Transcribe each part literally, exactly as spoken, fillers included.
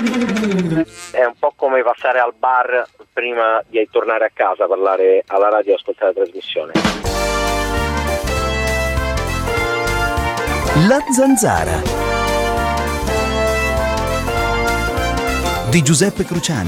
È un po' come passare al bar prima di tornare a casa, parlare alla radio e ascoltare la trasmissione. La Zanzara di Giuseppe Cruciani.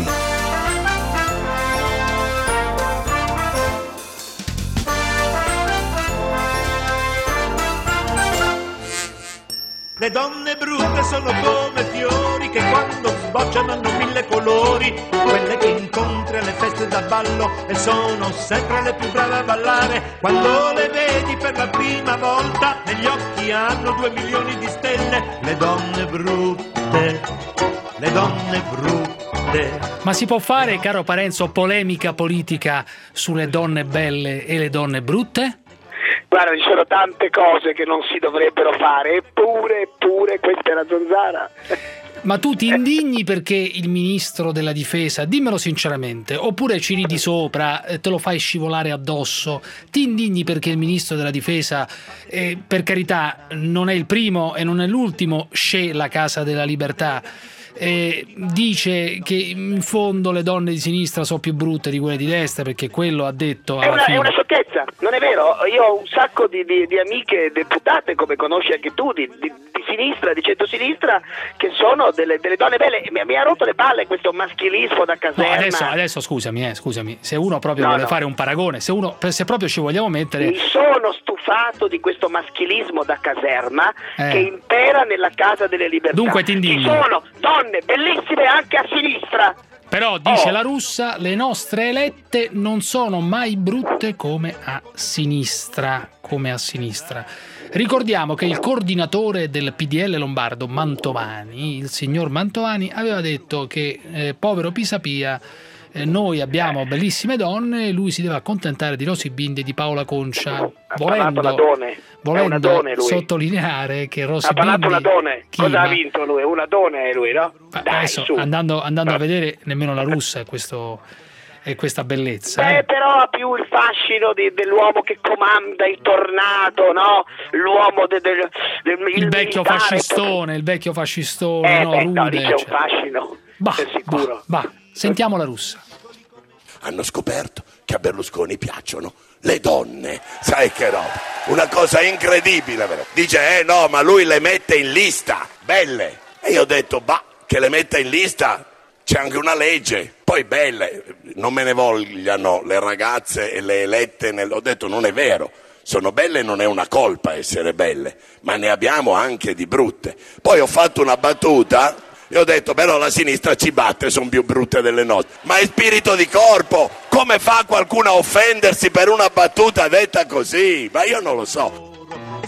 Le donne brutte sono come fiori che quando sbocciano hanno mille colori, quelle che incontri alle feste da ballo e sono sempre le più brave a ballare. Quando le vedi per la prima volta negli occhi hanno due milioni di stelle. Le donne brutte, le donne brutte. Ma si può fare, caro Parenzo, polemica politica sulle donne belle e le donne brutte? Guarda, ci sono tante cose che non si dovrebbero fare, eppure, eppure, questa è la Zanzara. Ma tu ti indigni perché il ministro della difesa, dimmelo sinceramente, oppure ci ridi sopra, te lo fai scivolare addosso, ti indigni perché il ministro della difesa, eh, per carità, non è il primo e non è l'ultimo, Che la Casa della Libertà, eh, dice che in fondo le donne di sinistra sono più brutte di quelle di destra, perché quello ha detto alla è una, fine. È una sciocchezza, non è vero? Io ho un sacco di, di, di amiche deputate, come conosci anche tu, di, di, di sinistra, di centrosinistra, che sono delle, delle donne belle. Mi, mi ha rotto le palle questo maschilismo da caserma. No, adesso, adesso scusami, eh, scusami, se uno proprio no, vuole no. fare un paragone, se uno, se proprio ci vogliamo mettere. Mi sono stufato di questo maschilismo da caserma eh. che impera nella Casa delle Libertà. Dunque ti indigni. Ci sono donne bellissime anche a sinistra. Però, dice oh. la Russa, le nostre elette non sono mai brutte come a sinistra, come a sinistra. Ricordiamo che il coordinatore del P D L lombardo, Mantovani, il signor Mantovani, aveva detto che, eh, povero Pisapia, eh, noi abbiamo bellissime donne, lui si deve accontentare di Rosy Bindi e di Paola Concia, volendo, volendo done, sottolineare che Rosy ha parlato Bindi... una done. Chi, cosa ma... ha vinto lui? Una done lui, no? Dai, adesso, su. andando, andando a vedere, nemmeno la Russa è questo... e questa bellezza. Beh, eh? però ha più il fascino di, dell'uomo che comanda il tornado, no? L'uomo del, del, del il, il vecchio militare, fascistone, il vecchio fascistone, eh, no, beh, rude. no, dice un cioè. fascino, Bah, è sicuro. Bah, bah. Sentiamo la Russa. Hanno scoperto che a Berlusconi piacciono le donne, sai che roba, una cosa incredibile, vero? Dice, eh no, ma lui le mette in lista, belle. E io ho detto, bah, che le metta in lista, c'è anche una legge. Poi belle, non me ne vogliano le ragazze e le elette, nel... ho detto, non è vero. Sono belle e non è una colpa essere belle, ma ne abbiamo anche di brutte. Poi ho fatto una battuta e ho detto, però la sinistra ci batte, sono più brutte delle nostre. Ma è spirito di corpo, come fa qualcuno a offendersi per una battuta detta così? Ma io non lo so.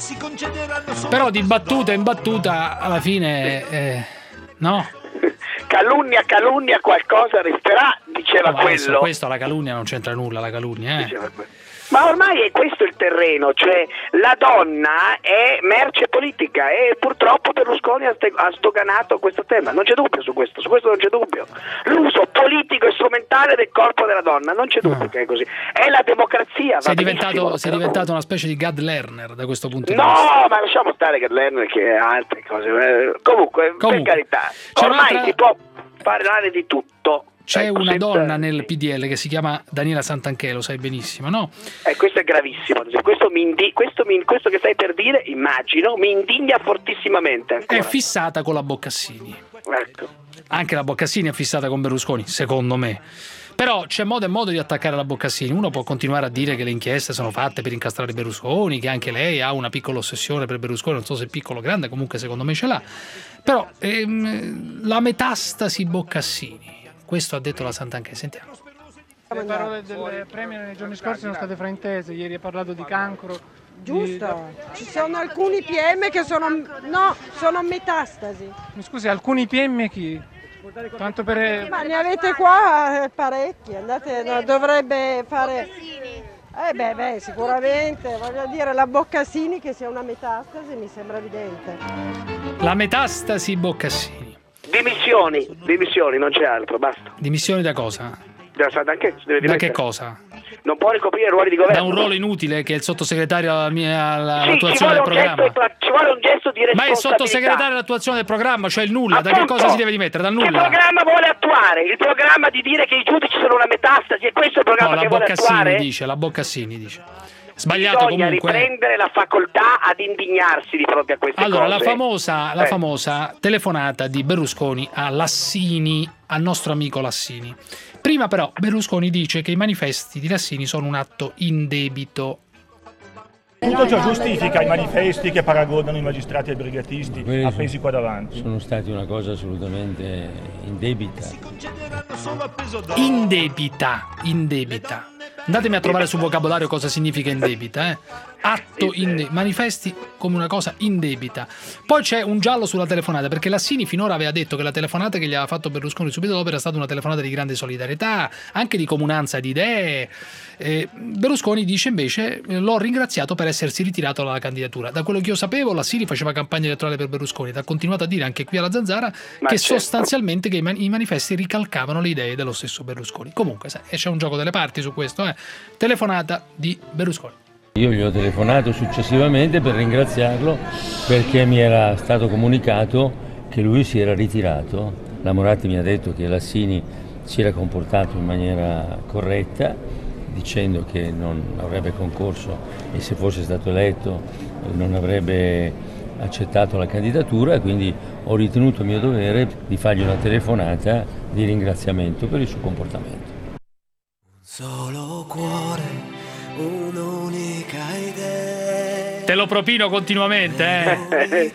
Però di battuta in battuta alla fine, eh, no? Calunnia, calunnia, qualcosa resterà, diceva No, adesso, quello. questo la calunnia non c'entra nulla, la calunnia, eh? Diceva quello. Ma ormai è questo il terreno, cioè la donna è merce politica e purtroppo Berlusconi ha, ste- ha sdoganato questo tema, non c'è dubbio su questo, su questo non c'è dubbio. L'uso politico e strumentale del corpo della donna, non c'è dubbio no. che è così. È la democrazia. Sei diventato, sei diventato una specie di Gad Lerner da questo punto di no, vista. No, ma lasciamo stare Gad Lerner che ha altre cose. Comunque, Comunque per carità, ormai un'altra... si può parlare di tutto. C'è ecco, una senza... donna nel P D L che si chiama Daniela Santanchè, lo sai benissimo, no? Eh, questo è gravissimo. Questo, mi indi... questo, mi... questo che stai per dire, immagino, mi indigna fortissimamente. Ancora. È fissata con la Boccassini. Ecco. Anche la Boccassini è fissata con Berlusconi, secondo me. Però c'è modo e modo di attaccare la Boccassini. Uno può continuare a dire che le inchieste sono fatte per incastrare Berlusconi, che anche lei ha una piccola ossessione per Berlusconi, non so se piccolo o grande, comunque secondo me ce l'ha. Però ehm, la metastasi Boccassini. Questo ha detto la Santanchè, sentiamo. Le parole del Premier nei giorni scorsi sono state fraintese, ieri ha parlato di cancro. Giusto, di... ci sono alcuni P M che sono, no, sono metastasi. Mi scusi, alcuni P M chi? Tanto per... Ma ne avete qua parecchi, andate, no, dovrebbe fare... Eh beh, beh, sicuramente, voglio dire, la Boccassini che sia una metastasi mi sembra evidente. La metastasi Boccassini. Dimissioni, dimissioni, non c'è altro, basta. Dimissioni da cosa? Da Santanchè, si deve da che cosa? non può ricoprire ruoli di governo. Da un ruolo inutile che è il sottosegretario alla mia, all'attuazione sì, del programma. Gesto, ci vuole un gesto di responsabilità. Ma è il sottosegretario all'attuazione del programma, cioè il nulla. Appunto, da che cosa si deve dimettere? Dal nulla. Che programma vuole attuare? Il programma di dire che i giudici sono una metastasi, è questo il programma no, che vuole attuare? La Boccassini dice, la Boccassini dice. Sbagliato Bisogna comunque. riprendere la facoltà ad indignarsi di fronte a queste allora, cose. Allora, la famosa, la eh. famosa telefonata di Berlusconi a Lassini, al nostro amico Lassini. Prima però Berlusconi dice che i manifesti di Lassini sono un atto indebito. Tutto ciò giustifica i manifesti che paragonano i magistrati ai brigatisti appesi qua davanti. Sono stati una cosa assolutamente indebita. Indebita, indebita. Andatemi a trovare sul vocabolario cosa significa indebita, eh. Atto in manifesti come una cosa indebita. Poi c'è un giallo sulla telefonata, perché Lassini finora aveva detto che la telefonata che gli aveva fatto Berlusconi subito dopo era stata una telefonata di grande solidarietà, anche di comunanza di idee. Eh, Berlusconi dice invece l'ho ringraziato per essersi ritirato dalla candidatura. Da quello che io sapevo, Lassini faceva campagna elettorale per Berlusconi ed ha continuato a dire anche qui alla Zanzara Ma che certo. sostanzialmente che i, man- i manifesti ricalcavano le idee dello stesso Berlusconi. Comunque sai, c'è un gioco delle parti su questo, eh. Telefonata di Berlusconi. Io gli ho telefonato successivamente per ringraziarlo perché mi era stato comunicato che lui si era ritirato. La Moratti mi ha detto che Lassini si era comportato in maniera corretta, dicendo che non avrebbe concorso e se fosse stato eletto non avrebbe accettato la candidatura, e quindi ho ritenuto mio dovere di fargli una telefonata di ringraziamento per il suo comportamento. Solo cuore, un'unica idea. Te lo propino continuamente, eh.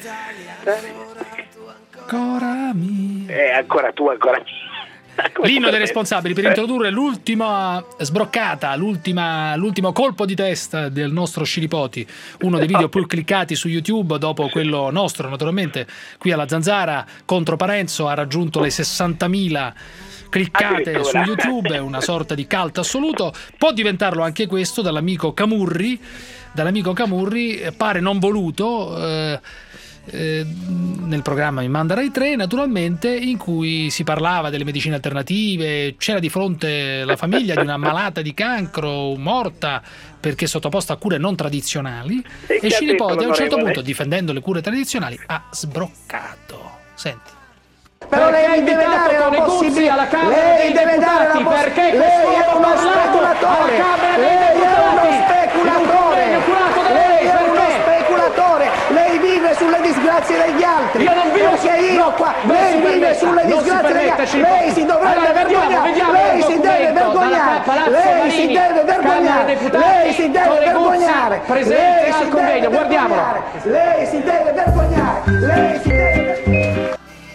Ancora mi. Eh, ancora tu, ancora L'inno dei responsabili per introdurre l'ultima sbroccata, l'ultima, l'ultimo colpo di testa del nostro Scilipoti, uno dei video più cliccati su YouTube dopo quello nostro, naturalmente. Qui alla Zanzara contro Parenzo ha raggiunto le sessantamila cliccate su YouTube, è una sorta di cult assoluto. Può diventarlo anche questo dall'amico Camurri, dall'amico Camurri, pare non voluto, eh, eh, nel programma Mi manda Rai tre, naturalmente, in cui si parlava delle medicine alternative. C'era di fronte la famiglia di una malata di cancro morta perché sottoposta a cure non tradizionali, e, e Scilipoti a un certo punto, difendendo le cure tradizionali, ha sbroccato. Senti. Però lei mi deve dare la possibilità, lei deve dare la possibilità, lei è uno speculatore, lei è uno speculatore, lei è uno speculatore, lei vive sulle disgrazie degli altri, io non vivo perché io qua, lei vive sulle disgrazie degli altri, lei si dovrebbe vergognare, lei si deve vergognare, lei si deve vergognare, lei si deve vergognare, presente al convegno, guardiamolo, lei si deve vergognare, lei si deve vergognare.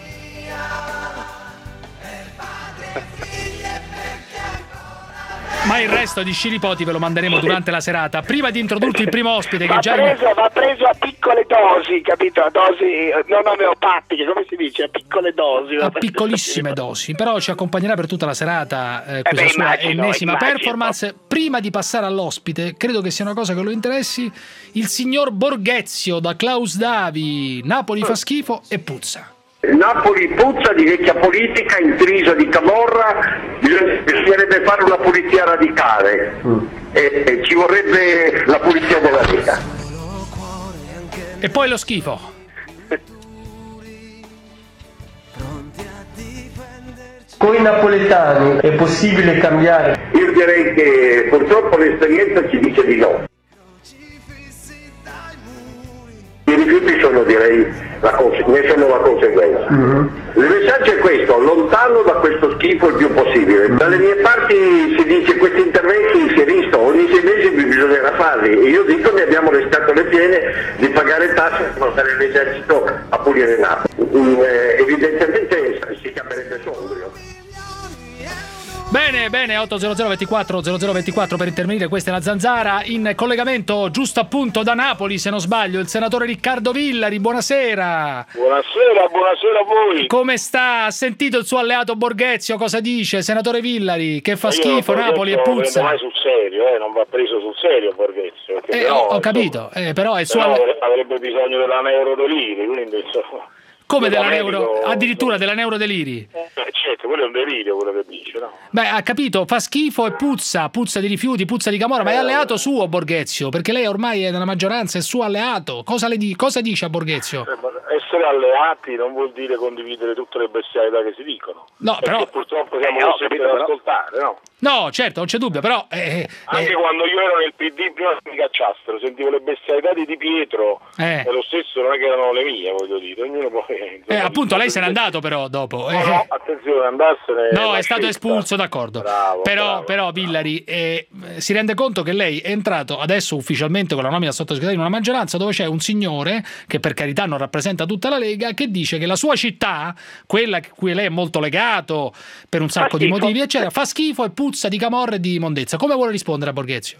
Ma il resto di Scilipoti ve lo manderemo durante la serata. Prima di introdurti il primo ospite che va già preso, va preso a piccole dosi, capito? A dosi non omeopatiche, come si dice? A piccole dosi. A piccolissime dosi. Però ci accompagnerà per tutta la serata eh, questa eh beh, sua immagino, ennesima immagino. performance. Prima di passare all'ospite, credo che sia una cosa che lo interessi, il signor Borghezio da Klaus Davi. Napoli fa schifo e puzza. Napoli puzza di vecchia politica, intrisa di camorra, bisognerebbe fare una pulizia radicale mm. e, e ci vorrebbe la pulizia della Lega. E poi lo schifo. Con i napoletani è possibile cambiare? Io direi che purtroppo l'esperienza ci dice di no. I rifiuti sono, direi, la cons- ne sono la conseguenza. Mm-hmm. Il messaggio è questo: lontano da questo schifo il più possibile. Dalle mie parti si dice questi interventi si è visto, ogni sei mesi bisognerà farli, e io dico ne abbiamo le scatole piene di pagare tasse e portare l'esercito a pulire Napoli. Mm, eh, evidentemente si chiamerebbe Sondrio. Bene, bene, otto zero zero ventiquattro zero zero ventiquattro per intervenire. Questa è la Zanzara, in collegamento giusto appunto da Napoli, se non sbaglio, il senatore Riccardo Villari. Buonasera. Buonasera, buonasera a voi. Come sta? Ha sentito il suo alleato Borghezio cosa dice, senatore Villari? Che fa schifo Napoli e puzza. Non va sul serio, eh, non va preso sul serio Borghezio. Eh, però, ho, ho capito, eh, però è il suo però alle... avrebbe bisogno della neurodeliri, quindi insomma. Come della neuro, addirittura della neurodeliri? Eh, certo, quello è un delirio quello che dice, no? Beh, ha capito, fa schifo e puzza, puzza di rifiuti, puzza di camorra, ma è alleato suo Borghezio, perché lei ormai è nella maggioranza, è suo alleato. Cosa, le di- cosa dice a Borghezio? Essere alleati non vuol dire condividere tutte le bestialità che si dicono. No, perché però... purtroppo siamo Eh, ho costretti capito, ad però. ascoltare, no? No, certo, non c'è dubbio, però... Eh, Anche eh, quando io ero nel P D prima che mi cacciassero, sentivo le bestialità di Di Pietro Eh. e lo stesso non è che erano le mie, voglio dire, ognuno poi... eh, insomma, appunto, lei se n'è andato però dopo. No, no, attenzione, andarsene... No, una è stato scelta. espulso, d'accordo. Bravo, però, bravo. però Villari eh, si rende conto che lei è entrato adesso ufficialmente con la nomina sottosegretario in una maggioranza dove c'è un signore che per carità non rappresenta tutta la Lega, che dice che la sua città, quella a cui lei è molto legato per un sacco di motivi, eccetera, fa schifo e puzza di camorra e di immondezza. Come vuole rispondere a Borghezio?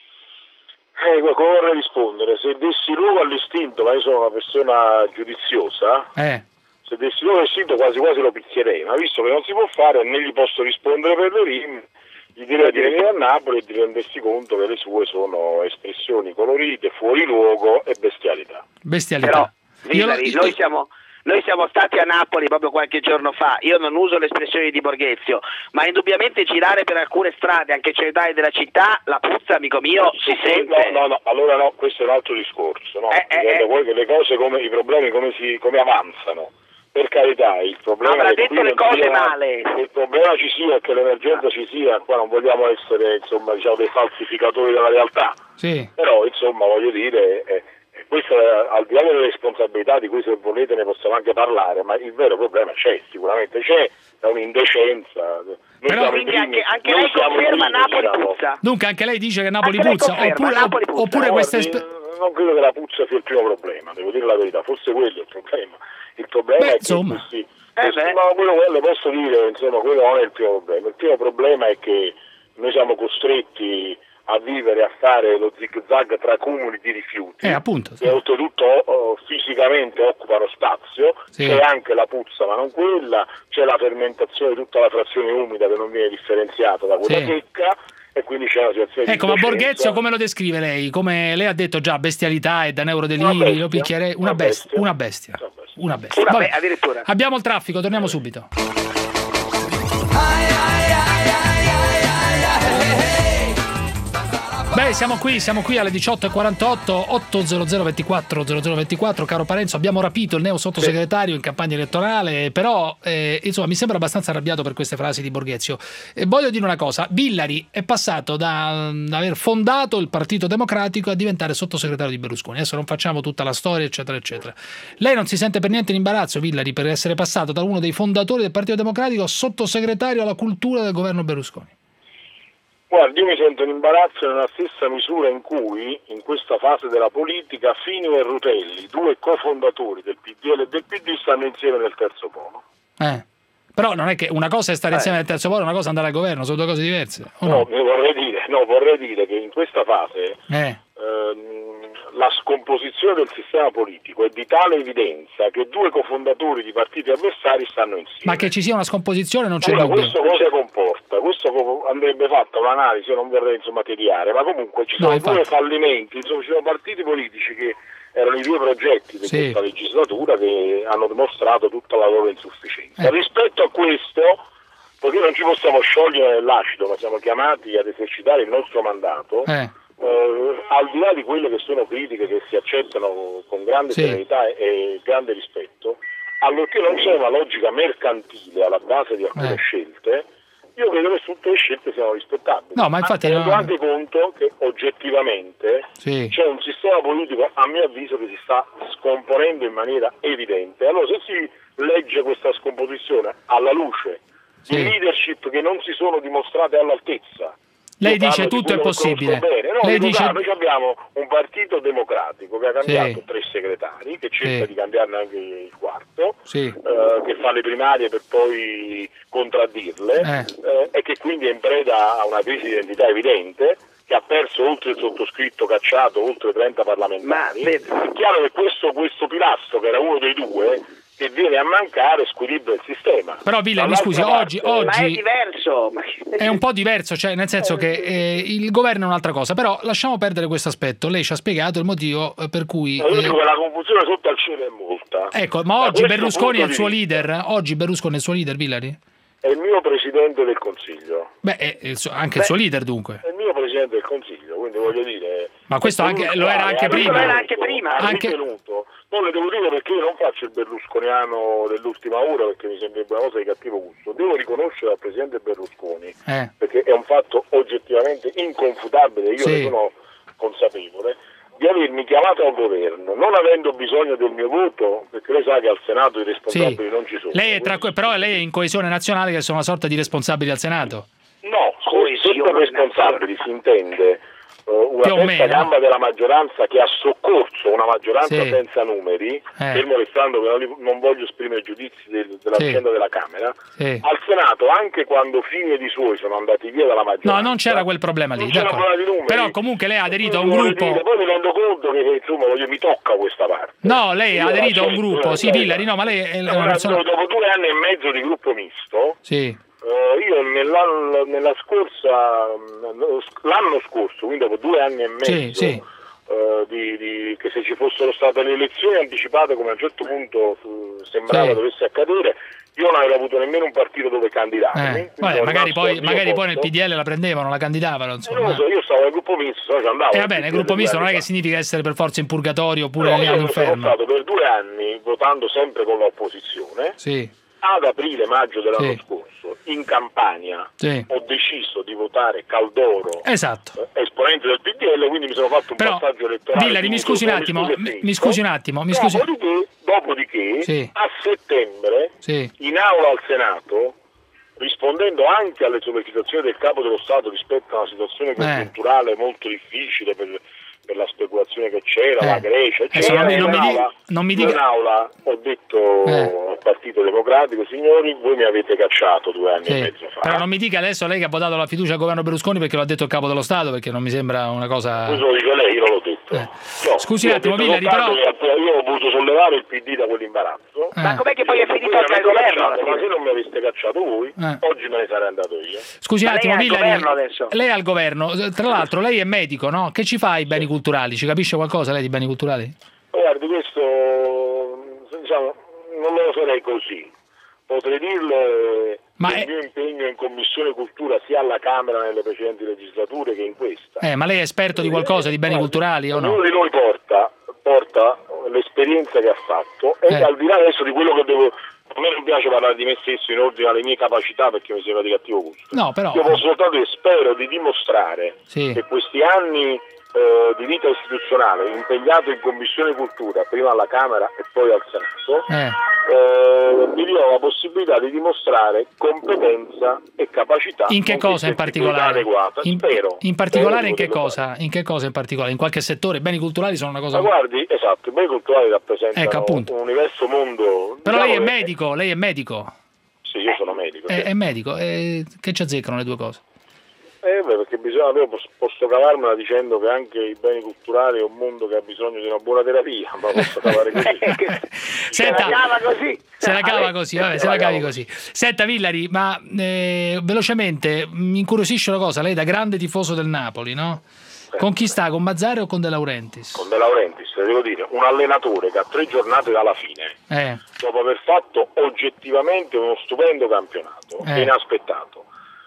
Eh, come vorrei rispondere? Se dessi luogo all'istinto, ma io sono una persona giudiziosa, Eh. se dessi luogo all'istinto quasi quasi lo pizzierei, ma visto che non si può fare né gli posso rispondere per le rime, gli direi di venire a Napoli e di rendersi conto che le sue sono espressioni colorite, fuori luogo e bestialità. Bestialità. Però, Io lo- Villari, noi siamo... Noi siamo stati a Napoli proprio qualche giorno fa, io non uso le espressioni di Borghezio, ma indubbiamente girare per alcune strade, anche centrali della città, la puzza, amico mio, si sente. No, no, no, allora no, questo è un altro discorso, no? Eh, eh, Dipende eh. poi che le cose, come, i problemi come, si, come avanzano. Per carità, il problema Avrà è che detto qui le non cose sia- male. che il problema ci sia e che l'emergenza ci sia, qua non vogliamo essere, insomma, diciamo, dei falsificatori della realtà. Sì. Però, insomma, voglio dire, eh, eh, questo è, al di là delle responsabilità di cui se volete ne possiamo anche parlare, ma il vero problema c'è, sicuramente c'è, è un'indecenza. Noi Però- siamo i Quindi primi- anche, anche noi lei siamo i conferma primi, Napoli diciamo. puzza? Dunque anche lei dice che Napoli Anche lei puzza, conferma, oppure, Napoli puzza. oppure No, queste... guardi, espe- non credo che la puzza sia il primo problema, devo dire la verità, forse quello è il problema. Il problema Beh, è insomma. che questi, Eh, questi- beh. no, quello, le posso dire, insomma, quello non è il primo problema. Il primo problema è che noi siamo costretti a vivere, a fare lo zig zag tra comuni di rifiuti Eh, appunto. sì. che oltretutto oh, fisicamente occupano spazio, Sì. c'è anche la puzza ma non quella, c'è la fermentazione di tutta la frazione umida che non viene differenziata da quella Sì. secca e quindi c'è una situazione Ecco, di ma indecenza. Borghezio come lo descrive lei? Come lei ha detto già, bestialità e da Una neurodeliri, bestia. lo picchierei, una Una bestia, bestia. una bestia, Una bestia. una bestia. Una Vabbè. be- addirittura. Abbiamo il traffico, torniamo subito. Beh, siamo qui, siamo qui alle diciotto e quarantotto, ottocento ventiquattro zero zero ventiquattro, caro Parenzo, abbiamo rapito il neo sottosegretario in campagna elettorale, però eh, insomma mi sembra abbastanza arrabbiato per queste frasi di Borghezio. E voglio dire una cosa, Villari è passato da, da aver fondato il Partito Democratico a diventare sottosegretario di Berlusconi, adesso non facciamo tutta la storia eccetera eccetera. Lei non si sente per niente in imbarazzo, Villari, per essere passato da uno dei fondatori del Partito Democratico a sottosegretario alla cultura del governo Berlusconi? Guardi, io mi sento in imbarazzo nella stessa misura in cui, in questa fase della politica, Fini e Rutelli, due cofondatori del P D L e del P D, stanno insieme nel terzo polo. Eh. Però non è che una cosa è stare Eh. insieme nel terzo polo, una cosa è andare al governo, sono due cose diverse. O No, no? ne vorrei dire, no, vorrei dire che in questa fase Eh. ehm, la scomposizione del sistema politico è di tale evidenza che due cofondatori di partiti avversari stanno insieme. Ma che ci sia una scomposizione non c'è Ora, dubbio. questo cosa comporta? Questo co- andrebbe fatta un'analisi, io non vorrei insomma tediare, ma comunque ci No, sono infatti. due fallimenti, insomma, ci sono partiti politici che erano i due progetti di Sì. questa legislatura che hanno dimostrato tutta la loro insufficienza. Eh. Rispetto a questo, poiché non ci possiamo sciogliere nell'acido, ma siamo chiamati ad esercitare il nostro mandato, Eh. eh, al di là di quelle che sono critiche che si accettano con grande Sì. serenità e, e grande rispetto, allorché non c'è una logica mercantile alla base di alcune Eh. scelte, io credo che tutte le scelte siano rispettabili. No, ma infatti tenendo no. anche conto che oggettivamente Sì. c'è un sistema politico, a mio avviso, che si sta scomponendo in maniera evidente. Allora, se si legge questa scomposizione alla luce Sì. di leadership che non si sono dimostrate all'altezza, Lei io parlo dice di tutto è quello che possibile. conosco bene. No, Lei dico, dice- guarda, noi abbiamo un partito democratico che ha cambiato Sì. tre segretari, che cerca Sì. di cambiarne anche il quarto, Sì. eh, che fa le primarie per poi contraddirle Eh. eh, e che quindi è in preda a una crisi di identità evidente, che ha perso oltre il sottoscritto cacciato oltre trenta parlamentari. Ma, È chiaro che questo, questo pilastro, che era uno dei due, che viene a mancare, squilibra il sistema. Però Villa, mi Dall'altra scusi, parte- oggi, Ma è oggi diverso. Ma- è un po' diverso, cioè nel senso che eh, il governo è un'altra cosa, però lasciamo perdere questo aspetto. Lei ci ha spiegato il motivo eh, per cui... Ma io eh, dico che la confusione sotto al cielo è molta. ecco, ma Da oggi questo Berlusconi punto è il di suo vista- leader? Oggi Berlusconi è il suo leader, Villari? è il mio Presidente del Consiglio. Beh, è il suo, anche Beh, il suo leader dunque. È il mio Presidente del Consiglio, quindi voglio dire... Ma questo anche, lo era anche prima. Lo era anche prima. Ha Anche... ritenuto. Non le devo dire perché io non faccio il berlusconiano dell'ultima ora, perché mi sembrerebbe una cosa di cattivo gusto. Devo riconoscere al Presidente Berlusconi, eh. perché è un fatto oggettivamente inconfutabile, io sì. ne sono consapevole, di avermi chiamato al governo, non avendo bisogno del mio voto, perché lei sa che al Senato i responsabili sì. non ci sono. Lei è tra, però lei è in Coesione Nazionale, che sono una sorta di responsabili al Senato. No, sotto responsabili si intende uh, una terza gamba della maggioranza che ha soccorso una maggioranza sì. senza numeri, eh. fermo restando che non, li, non voglio esprimere giudizi del, dell'agenda sì. della Camera, sì. al Senato, anche quando figli di suoi sono andati via dalla maggioranza. No, non c'era quel problema lì, non c'era di numeri. Però comunque lei ha aderito a un gruppo... Dire, poi mi rendo conto che insomma voglio, mi tocca questa parte. No, lei ha aderito a un gruppo, sì, Villari, no, ma lei è no, una persona... Dopo due anni e mezzo di gruppo misto... Sì. Uh, io nella, nella scorsa l'anno scorso, quindi dopo due anni e mezzo sì, sì. Uh, di, di, che se ci fossero state le elezioni anticipate, come a un certo punto uh, sembrava sì. dovesse accadere, io non avevo avuto nemmeno un partito dove candidarmi. Eh, vabbè, magari poi, magari poi nel P D L la prendevano, la candidavano, insomma. Eh, non lo so, io stavo nel gruppo misto, no, ci andavo. E eh, va bene, il gruppo misto non è che significa essere per forza in purgatorio oppure no, all'inferno. Io sono stato per due anni votando sempre con l'opposizione. Sì. Ad aprile-maggio dell'anno sì. scorso in Campania sì. ho deciso di votare Caldoro, esatto. eh, esponente del P D L, quindi mi sono fatto un Però, passaggio elettorale. Villari, mi scusi un attimo, mi, mi scusi un attimo, mi scusi. Dopodiché, dopodiché sì. a settembre sì. in aula al Senato, rispondendo anche alle sollecitazioni del Capo dello Stato rispetto a una situazione congiunturale eh. molto difficile per per la speculazione che c'era, eh. la Grecia, eccetera. Non, non, mi dica, non mi dica... in aula ho detto eh. al Partito Democratico, signori, voi mi avete cacciato due anni sì. e mezzo fa. Però non mi dica adesso lei che ha votato la fiducia al governo Berlusconi perché lo ha detto il Capo dello Stato, perché non mi sembra una cosa... Questo lo dice lei, io non l'ho detto. Eh. No, scusi un attimo, Villari, però... Io ho voluto sollevare il P D da quell'imbarazzo. Eh. Ma com'è che poi è finito anche al governo? Ma se non mi aveste cacciato voi, eh. oggi me ne sarei andato io. Scusi un attimo, Villari, lei è al governo, tra l'altro lei è medico, no? Che ci fa ai beni culturali? Ci capisce qualcosa lei di beni culturali? Guardi, questo diciamo, non me lo farei così. Potrei dirle ma che è... il mio impegno in Commissione Cultura sia alla Camera nelle precedenti legislature che in questa. Eh, ma lei è esperto di qualcosa di beni culturali o no? Ognuno di noi porta, porta l'esperienza che ha fatto e eh. al di là adesso di quello che devo... A me non piace parlare di me stesso in ordine alle mie capacità perché mi sembra di cattivo gusto. No, però... Io posso soltanto e spero di dimostrare sì. che questi anni eh, di vita istituzionale impegnato in Commissione Cultura, prima alla Camera e poi al Senato, eh. eh, mi do la possibilità di dimostrare competenza e capacità. In che cosa in particolare? Adeguata. In, spero. In particolare in che spero cosa? In che cosa in particolare? In qualche settore? I beni culturali sono una cosa... Ma guardi, esatto, i beni culturali rappresentano ecco, un universo mondo... Però diciamo lei è che... medico, lei è medico. Sì, io sono medico. È, sì. è medico, e che ci azzeccano le due cose? Eh beh, perché bisogna, io posso, posso cavarmela dicendo che anche i beni culturali è un mondo che ha bisogno di una buona terapia, ma posso cavare così. Senta, se la cava così. Se la cava così, vabbè, se la cavi così. Senta Villari, ma eh, velocemente mi incuriosisce una cosa, lei da grande tifoso del Napoli, no? Con chi sta? Con Mazzarri o con De Laurentiis? Con De Laurentiis, devo dire, un allenatore che a tre giornate dalla fine, eh. dopo aver fatto oggettivamente uno stupendo campionato, eh. inaspettato,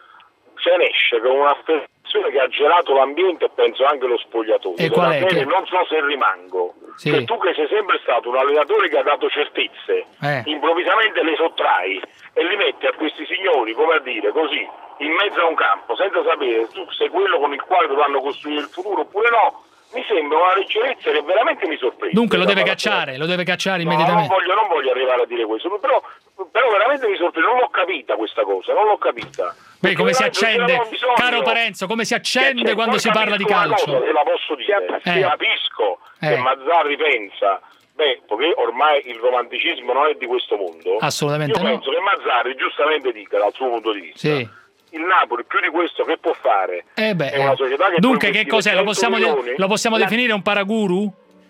se ne esce con un'affermazione che ha gelato l'ambiente e penso anche lo spogliatoio. E qual è? Che... Non so se rimango. Sì. Che tu che sei sempre stato un allenatore che ha dato certezze, eh. improvvisamente le sottrai e li metti a questi signori, come a dire, così, in mezzo a un campo, senza sapere tu sei quello con il quale dovranno costruire il futuro oppure no, mi sembra una leggerezza che veramente mi sorprende. Dunque lo deve cacciare, lo deve cacciare immediatamente. No, non voglio, non voglio arrivare a dire questo, però, però veramente mi sorprende, non l'ho capita questa cosa, non l'ho capita. Beh, come si accende, caro Parenzo, come si accende cioè, quando si parla di calcio. Cosa, se la posso dire, eh. capisco eh. che Mazzarri pensa, beh, perché ormai il romanticismo non è di questo mondo. Assolutamente io no. penso che Mazzarri giustamente dica dal suo punto di vista. Sì. Il Napoli più di questo che può fare? Eh beh, è una società che dunque che cos'è? Lo possiamo, de- lo possiamo la... definire un paraguru?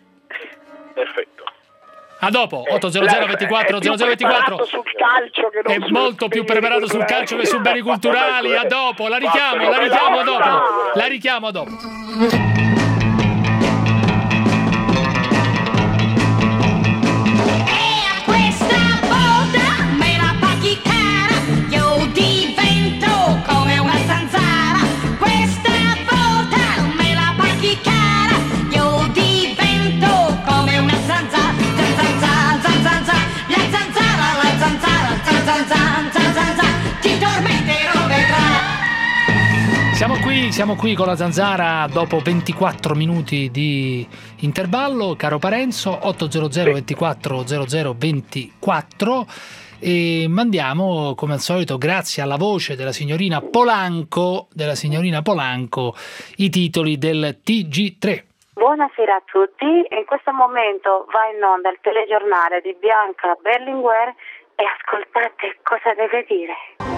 Perfetto. A dopo, otto zero zero ventiquattro zero zero ventiquattro. Sul calcio che non è molto più preparato sul calcio che su beni culturali. A dopo, la richiamo, la richiamo a dopo. La richiamo a dopo. E a questa volta me la paghi cara, io qui, siamo qui con la Zanzara dopo ventiquattro minuti di intervallo, caro Parenzo, ottocento ventiquattro zero zero ventiquattro, e mandiamo come al solito, grazie alla voce della signorina Polanco, della signorina Polanco, i titoli del T G tre. Buonasera a tutti, in questo momento va in onda il telegiornale di Bianca Berlinguer e ascoltate cosa deve dire.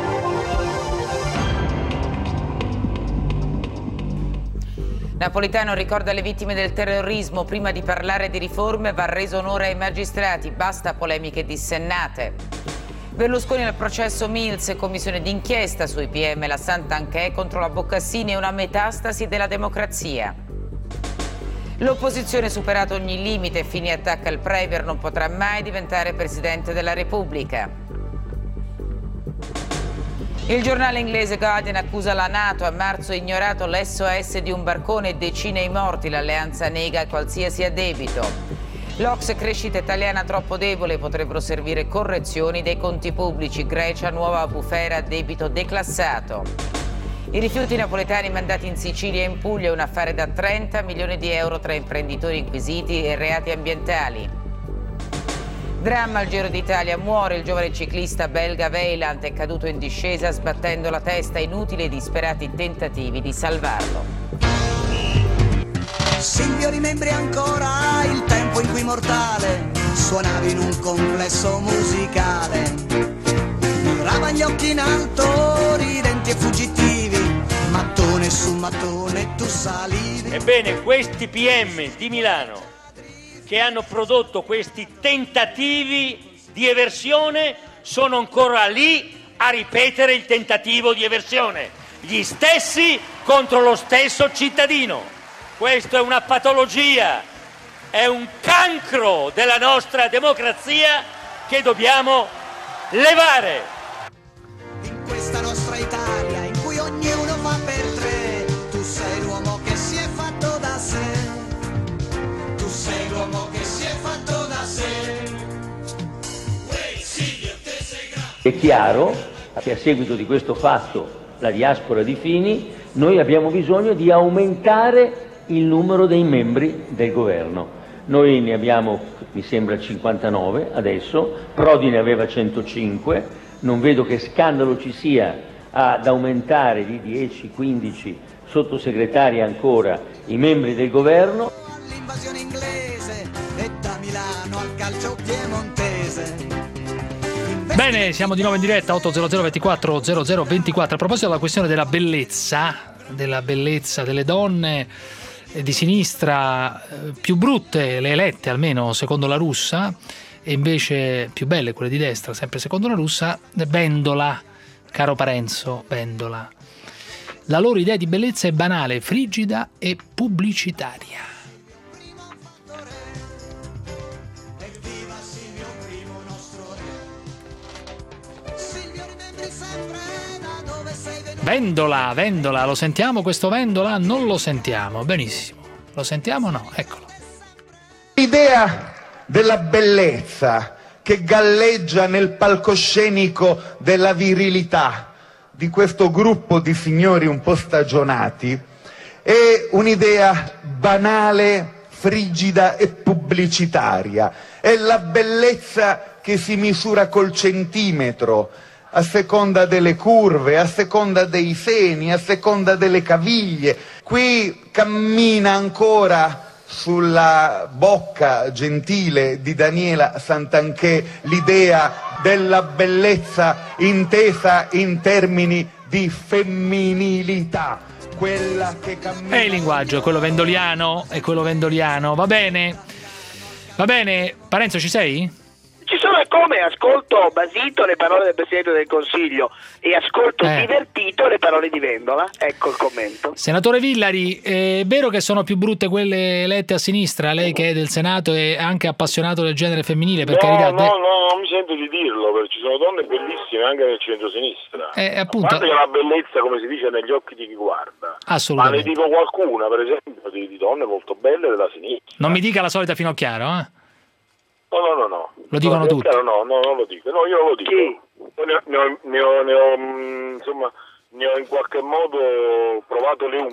Napolitano ricorda le vittime del terrorismo, prima di parlare di riforme va reso onore ai magistrati, basta polemiche dissennate. Berlusconi al processo Mills, commissione d'inchiesta sui P M, la Santanchè contro la Boccassini e una metastasi della democrazia. L'opposizione ha superato ogni limite, Fini attacca il Premier, non potrà mai diventare Presidente della Repubblica. Il giornale inglese Guardian accusa la NATO, a marzo ha ignorato l'S O S di un barcone e decine i morti, l'alleanza nega qualsiasi addebito. L'O C S E crescita italiana troppo debole, potrebbero servire correzioni dei conti pubblici, Grecia nuova bufera, debito declassato. I rifiuti napoletani mandati in Sicilia e in Puglia, un affare da trenta milioni di euro tra imprenditori inquisiti e reati ambientali. Dramma al Giro d'Italia, muore il giovane ciclista belga Weiland, è caduto in discesa sbattendo la testa, inutili e disperati tentativi di salvarlo. Silvio rimembri ancora il tempo in cui mortale suonavi in un complesso musicale, mirava gli occhi in alto, ridenti e fuggitivi, mattone su mattone tu salivi. Ebbene, questi P M di Milano che hanno prodotto questi tentativi di eversione sono ancora lì a ripetere il tentativo di eversione, gli stessi contro lo stesso cittadino. Questa è una patologia, è un cancro della nostra democrazia che dobbiamo levare. In questa nostra Italia in cui ognuno fa per tre, tu sei l'uomo che si è fatto da sé. Tu sei l'uomo che si è fatto da sé. È chiaro che a seguito di questo fatto, la diaspora di Fini, noi abbiamo bisogno di aumentare il numero dei membri del governo. Noi ne abbiamo, mi sembra, cinquantanove adesso, Prodi ne aveva centocinque, non vedo che scandalo ci sia ad aumentare di dieci quindici sottosegretari ancora i membri del governo. L'invasione inglese e da Milano al calcio piemontese. Bene, siamo di nuovo in diretta, ottocento ventiquattro zero zero ventiquattro. A proposito della questione della bellezza, della bellezza delle donne di sinistra, più brutte le elette, almeno secondo la Russa, e invece più belle quelle di destra, sempre secondo la Russa, Vendola, caro Parenzo, Vendola. La loro idea di bellezza è banale, frigida e pubblicitaria. Vendola, Vendola, lo sentiamo questo Vendola? Non lo sentiamo, benissimo. Lo sentiamo o no? Eccolo. L'idea della bellezza che galleggia nel palcoscenico della virilità di questo gruppo di signori un po' stagionati è un'idea banale, frigida e pubblicitaria. È la bellezza che si misura col centimetro, a seconda delle curve, a seconda dei seni, a seconda delle caviglie. Qui cammina ancora sulla bocca gentile di Daniela Santanchè l'idea della bellezza intesa in termini di femminilità, quella che cammina... È il linguaggio, è quello vendoliano, è quello vendoliano, va bene, va bene. Parenzo, ci sei? Ci sono come ascolto basito le parole del Presidente del Consiglio e ascolto eh. divertito le parole di Vendola. Ecco il commento. Senatore Villari, è vero che sono più brutte quelle elette a sinistra? Lei che è del Senato e anche appassionato del genere femminile, per no, carità. No, no, non mi sento di dirlo, perché ci sono donne bellissime anche nel centro-sinistra. Eh, appunto... A parte che la bellezza, come si dice, è negli occhi di chi guarda. Assolutamente. Ma ne dico qualcuna, per esempio, di, di donne molto belle della sinistra. Non mi dica la solita Finocchiaro, eh? No, no, no, no. Lo dicono no, tutti. No, no, non lo dico. No, io lo dico. Chi? Ne ho, ne ho, ne ho, ne ho mh, insomma, ne ho in qualche modo provato le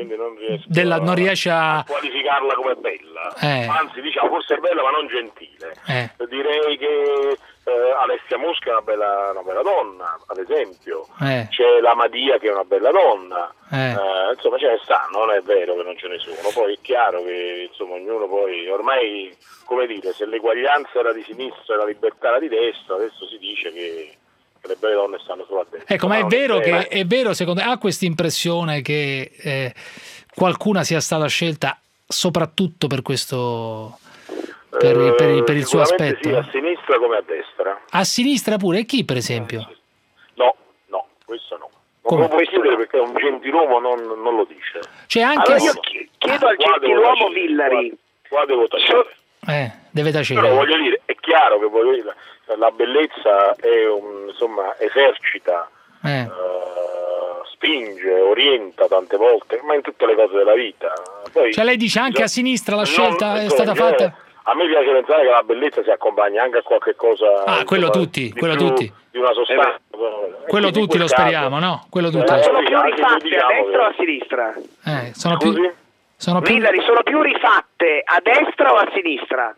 quindi non riesco della, a, non riesce a... a qualificarla come bella. Eh. Anzi, diciamo, forse è bella ma non gentile. Eh. Direi che eh, Alessia Mosca è una bella, una bella donna, ad esempio. Eh. C'è la Madia che è una bella donna. Eh. Eh, insomma, ce ne stanno, non è vero che non ce ne sono. Poi è chiaro che insomma ognuno poi ormai, come dire, se l'eguaglianza era di sinistra e la libertà era di destra, adesso si dice che che le belle donne stanno solo a destra. Ecco, ma è non vero è che vero. è vero, secondo ha questa impressione che eh, qualcuna sia stata scelta soprattutto per questo per, Eh, per il, per il suo sicuramente aspetto? sì, a sinistra come a destra. A sinistra pure? E chi, per esempio? No, no, questo no. Non Come? lo puoi chiudere perché un gentiluomo non, non lo dice. C'è anche Allora io chi- chiedo al Qua devo gentiluomo tacere, Villari. Qua, qua devo tacere. eh, deve tacere. Però voglio dire, è chiaro che voglio dire, la bellezza è un, insomma, esercita, Eh. eh, spinge, orienta tante volte, ma in tutte le cose della vita. Poi, Cioè lei dice anche a sinistra la scelta non- è insomma, stata io- fatta? A me piace pensare che la bellezza si accompagna anche a qualche cosa. Ah, quello insomma, tutti, di quello più- tutti. Di una sostanza. Quello E quindi in tutti lo quel caso- speriamo, no? Quello tutti. Eh, Sono sì, più anche se rifatte a diciamo destra o a che- sinistra? Eh, sono Scusi? più sono più Villari, sono più rifatte a destra o a sinistra?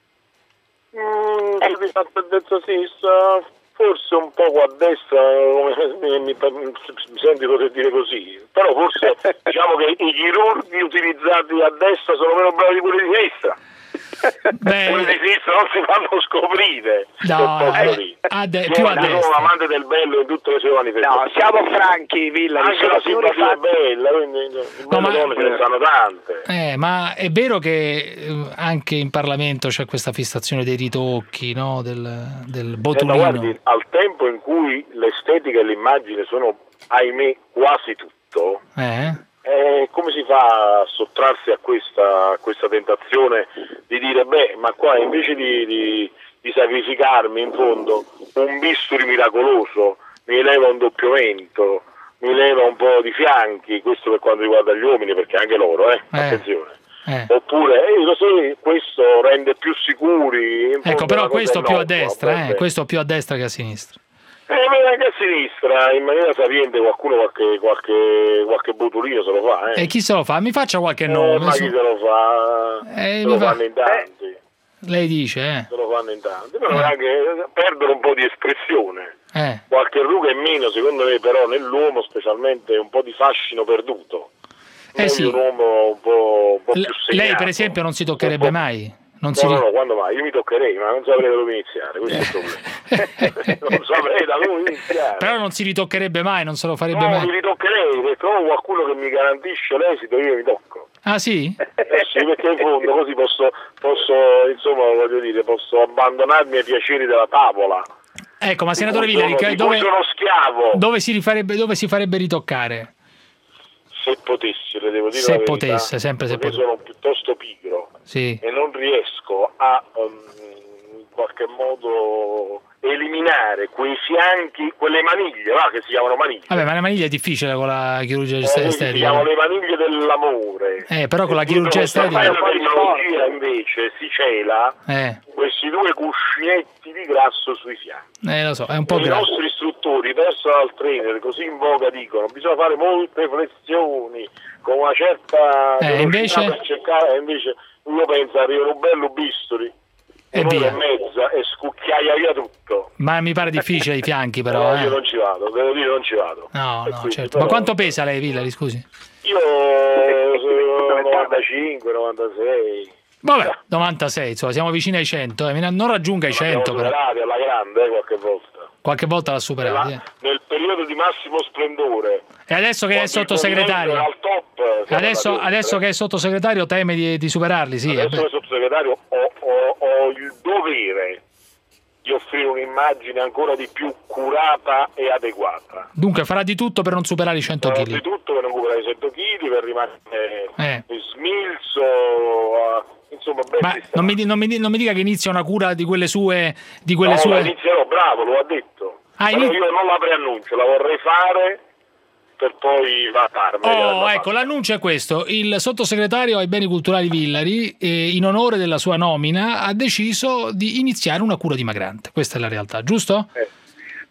Mm, di fatto a destra a sinistra, forse un poco a destra, come mi, mi, mi senti poter dire così, però forse diciamo che i chirurghi utilizzati a destra sono meno bravi di quelli di sinistra. Beh, Quelli di sinistra non si fanno scoprire. No, se posso eh, dire. a de- Io più a sono destra. un amante del bello in tutte le sue manifestazioni. No, siamo franchi, Villari, Anche sono la più simpatia è rifatte. bella, quindi di No, ma- belle donne ce ne stanno tante. Eh, ma è vero che eh, anche in Parlamento c'è questa fissazione dei ritocchi, no? Del, del Eh, ma botulino. guardi, al tempo in cui l'estetica e l'immagine sono, ahimè, quasi tutto, Eh? eh, come si fa a sottrarsi a questa, a questa tentazione di dire, beh, ma qua invece di, di, di sacrificarmi in fondo un bisturi miracoloso, mi leva un doppiamento, mi leva un po' di fianchi, questo per quanto riguarda gli uomini, perché anche loro, eh, Eh. attenzione. Eh. Oppure, eh, lo so, questo rende più sicuri. in fondo Ecco, è però una cosa questo più a innocua, destra, vabbè. eh? Questo più a destra che a sinistra. Eh, ma anche a sinistra, in maniera sapiente, qualcuno qualche, qualche, qualche botulino se lo fa, eh. E chi se lo fa? Mi faccia qualche Eh, nome. ma su- chi se lo fa? Eh, se mi lo fa- fanno in tanti, Lei dice, eh? se lo fanno in tanti, però anche perdono un po' di espressione. Eh. Qualche ruga è meno, secondo me, però nell'uomo specialmente un po' di fascino perduto. Eh Meglio sì. un uomo un po', un po' L- più segnato. lei, per esempio, non si toccherebbe mai? Non No, si... no, no, quando mai? Io mi toccherei, ma non saprei da dove iniziare, questo è il problema. Non saprei da dove iniziare. Però non si ritoccherebbe mai, non se lo farebbe No, mai. mi ritoccherei, perché ho qualcuno che mi garantisce l'esito, io mi tocco. Ah sì? Eh sì, perché in fondo così posso, posso, insomma, voglio dire, posso abbandonarmi ai piaceri della tavola. Ecco, ma senatore Di cui Villari, sono- che- di cui dove, sono schiavo. dove si rifarebbe, dove si farebbe ritoccare? Se potessi, le devo dire Se la verità, potesse, sempre se perché potesse. sono piuttosto pigro Sì. e non riesco a um, in qualche modo eliminare quei fianchi, quelle maniglie, va, che si chiamano maniglie. Vabbè, ma la maniglia è difficile con la chirurgia Eh, est- si estetica. chiamano le maniglie dell'amore. Eh, però con la E chirurgia quindi estetica... La terminologia invece si cela Eh, questi due cuscinetti di grasso sui fianchi. eh, lo so, è un po' I grave. nostri istruttori, personal trainer, così in voga dicono bisogna fare molte flessioni con una certa Eh, velocità invece? per cercare, e invece uno pensa arriva un bello bisturi E un'ora via. e mezza e scucchiaia via tutto. Ma mi pare difficile i fianchi, però. No, io Eh. non ci vado, devo dire non ci vado. No, E no, quindi, certo. però, Ma quanto pesa lei, Villari, scusi? Io sono novantacinque, novantasei. Vabbè, novantasei, insomma, siamo vicini ai cento. Eh. Non raggiunga i cento, però. Superati alla grande eh, qualche volta. Qualche volta l'ha superato. Nella- nel periodo di massimo splendore. E adesso che è Quando il sottosegretario? movimento era al top, siamo Adesso, andati adesso oltre. che è sottosegretario teme di, di superarli, sì. eh, Adesso beh. come sottosegretario ho, ho- ho il dovere di offrire un'immagine ancora di più curata e adeguata. Dunque farà di tutto per non superare i cento chili. Innanzitutto per non recuperare i cento chili, per rimanere Eh. smilzo, eh, insomma ben Ma non mi, di- non, mi, di- non mi dica che inizia una cura di quelle sue... Di quelle no, sue... la inizierò, bravo, lo ha detto. Ah, Però ini- io non la preannuncio, la vorrei fare per poi vatarmela. Oh, ecco, l'annuncio è questo. Il sottosegretario ai beni culturali Villari, eh, in onore della sua nomina, ha deciso di iniziare una cura dimagrante. Questa è la realtà, giusto? Eh.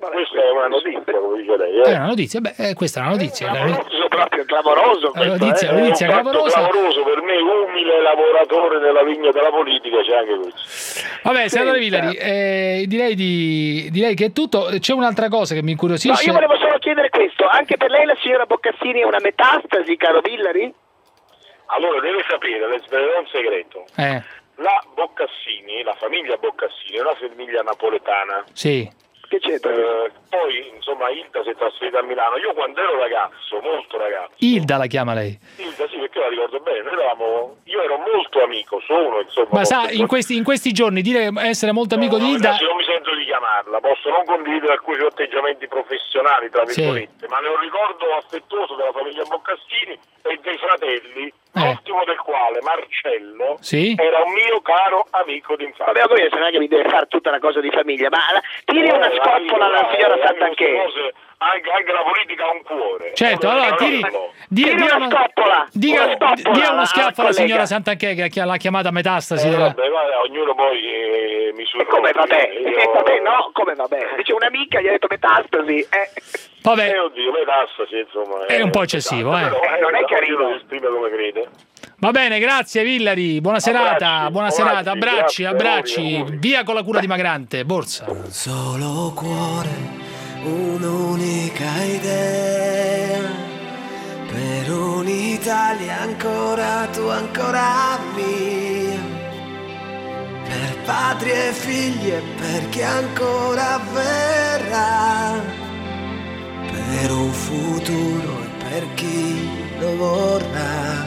Questa è una notizia, come dice lei. Eh? È una notizia, beh, eh, questa è una notizia. Clamoroso, proprio clamoroso. Una notizia, eh, una notizia è un fatto clamorosa. clamoroso per me, umile lavoratore della vigna della politica, c'è anche questo. Vabbè, senatore Villari, eh, direi, di, direi che è tutto. C'è un'altra cosa che mi incuriosisce. No, io volevo solo chiedere questo, anche per lei la signora Boccassini è una metastasi, caro Villari? Allora, deve sapere, le svelerò un segreto. Eh, La Boccassini, la famiglia Boccassini, è una famiglia napoletana. sì. Che c'entra? Eh, poi, insomma, Ilda si è trasferita a Milano. Io quando ero ragazzo, molto ragazzo. Ilda la chiama lei. Ilda, sì, perché la ricordo bene. Noi eravamo, io ero molto amico, sono, insomma. Ma sa, molto- in questi, in questi giorni dire essere molto amico No, di Ilda. adesso non mi sento di chiamarla, posso non condividere alcuni suoi atteggiamenti professionali, tra Sì. virgolette, ma ne ho un ricordo affettuoso della famiglia Boccassini e dei fratelli, Eh. l'ultimo del quale, Marcello, Sì. era un mio caro amico d'infanzia. Vabbè, ho capito, se non è che mi deve fare tutta una cosa di famiglia, ma la- tiri una Eh, scoppola alla eh, signora eh, Santanchè. queste cose, Anche, anche la politica ha un cuore. Certo, allora tiri, di, Tiri dia una uno, scoppola, dica- una scoppola dia uno alla- schiaffo alla alla signora collega. Santanchè che chi- l'ha chiamata metastasi. Eh, della- vabbè, vabbè, ognuno poi eh, misura. E come vabbè, Io- eh, vabbè, no, come vabbè. Dice un'amica, gli ha detto metastasi, eh. Vabbè, Eh, oddio, metastasi, insomma. è un po' eccessivo, eh. Però, Eh, non è carino. ognuno si esprime come crede. Va bene, grazie Villari, buona serata, Abbracci, buona abbracci, serata, abbracci, grazie, abbracci, auguri, auguri. via con la cura di Magrante, borsa. Un solo cuore, un'unica idea. Per un'Italia ancora tu, ancora mia. Per padri e figli e per chi ancora verrà. Per un futuro e per chi lo vorrà.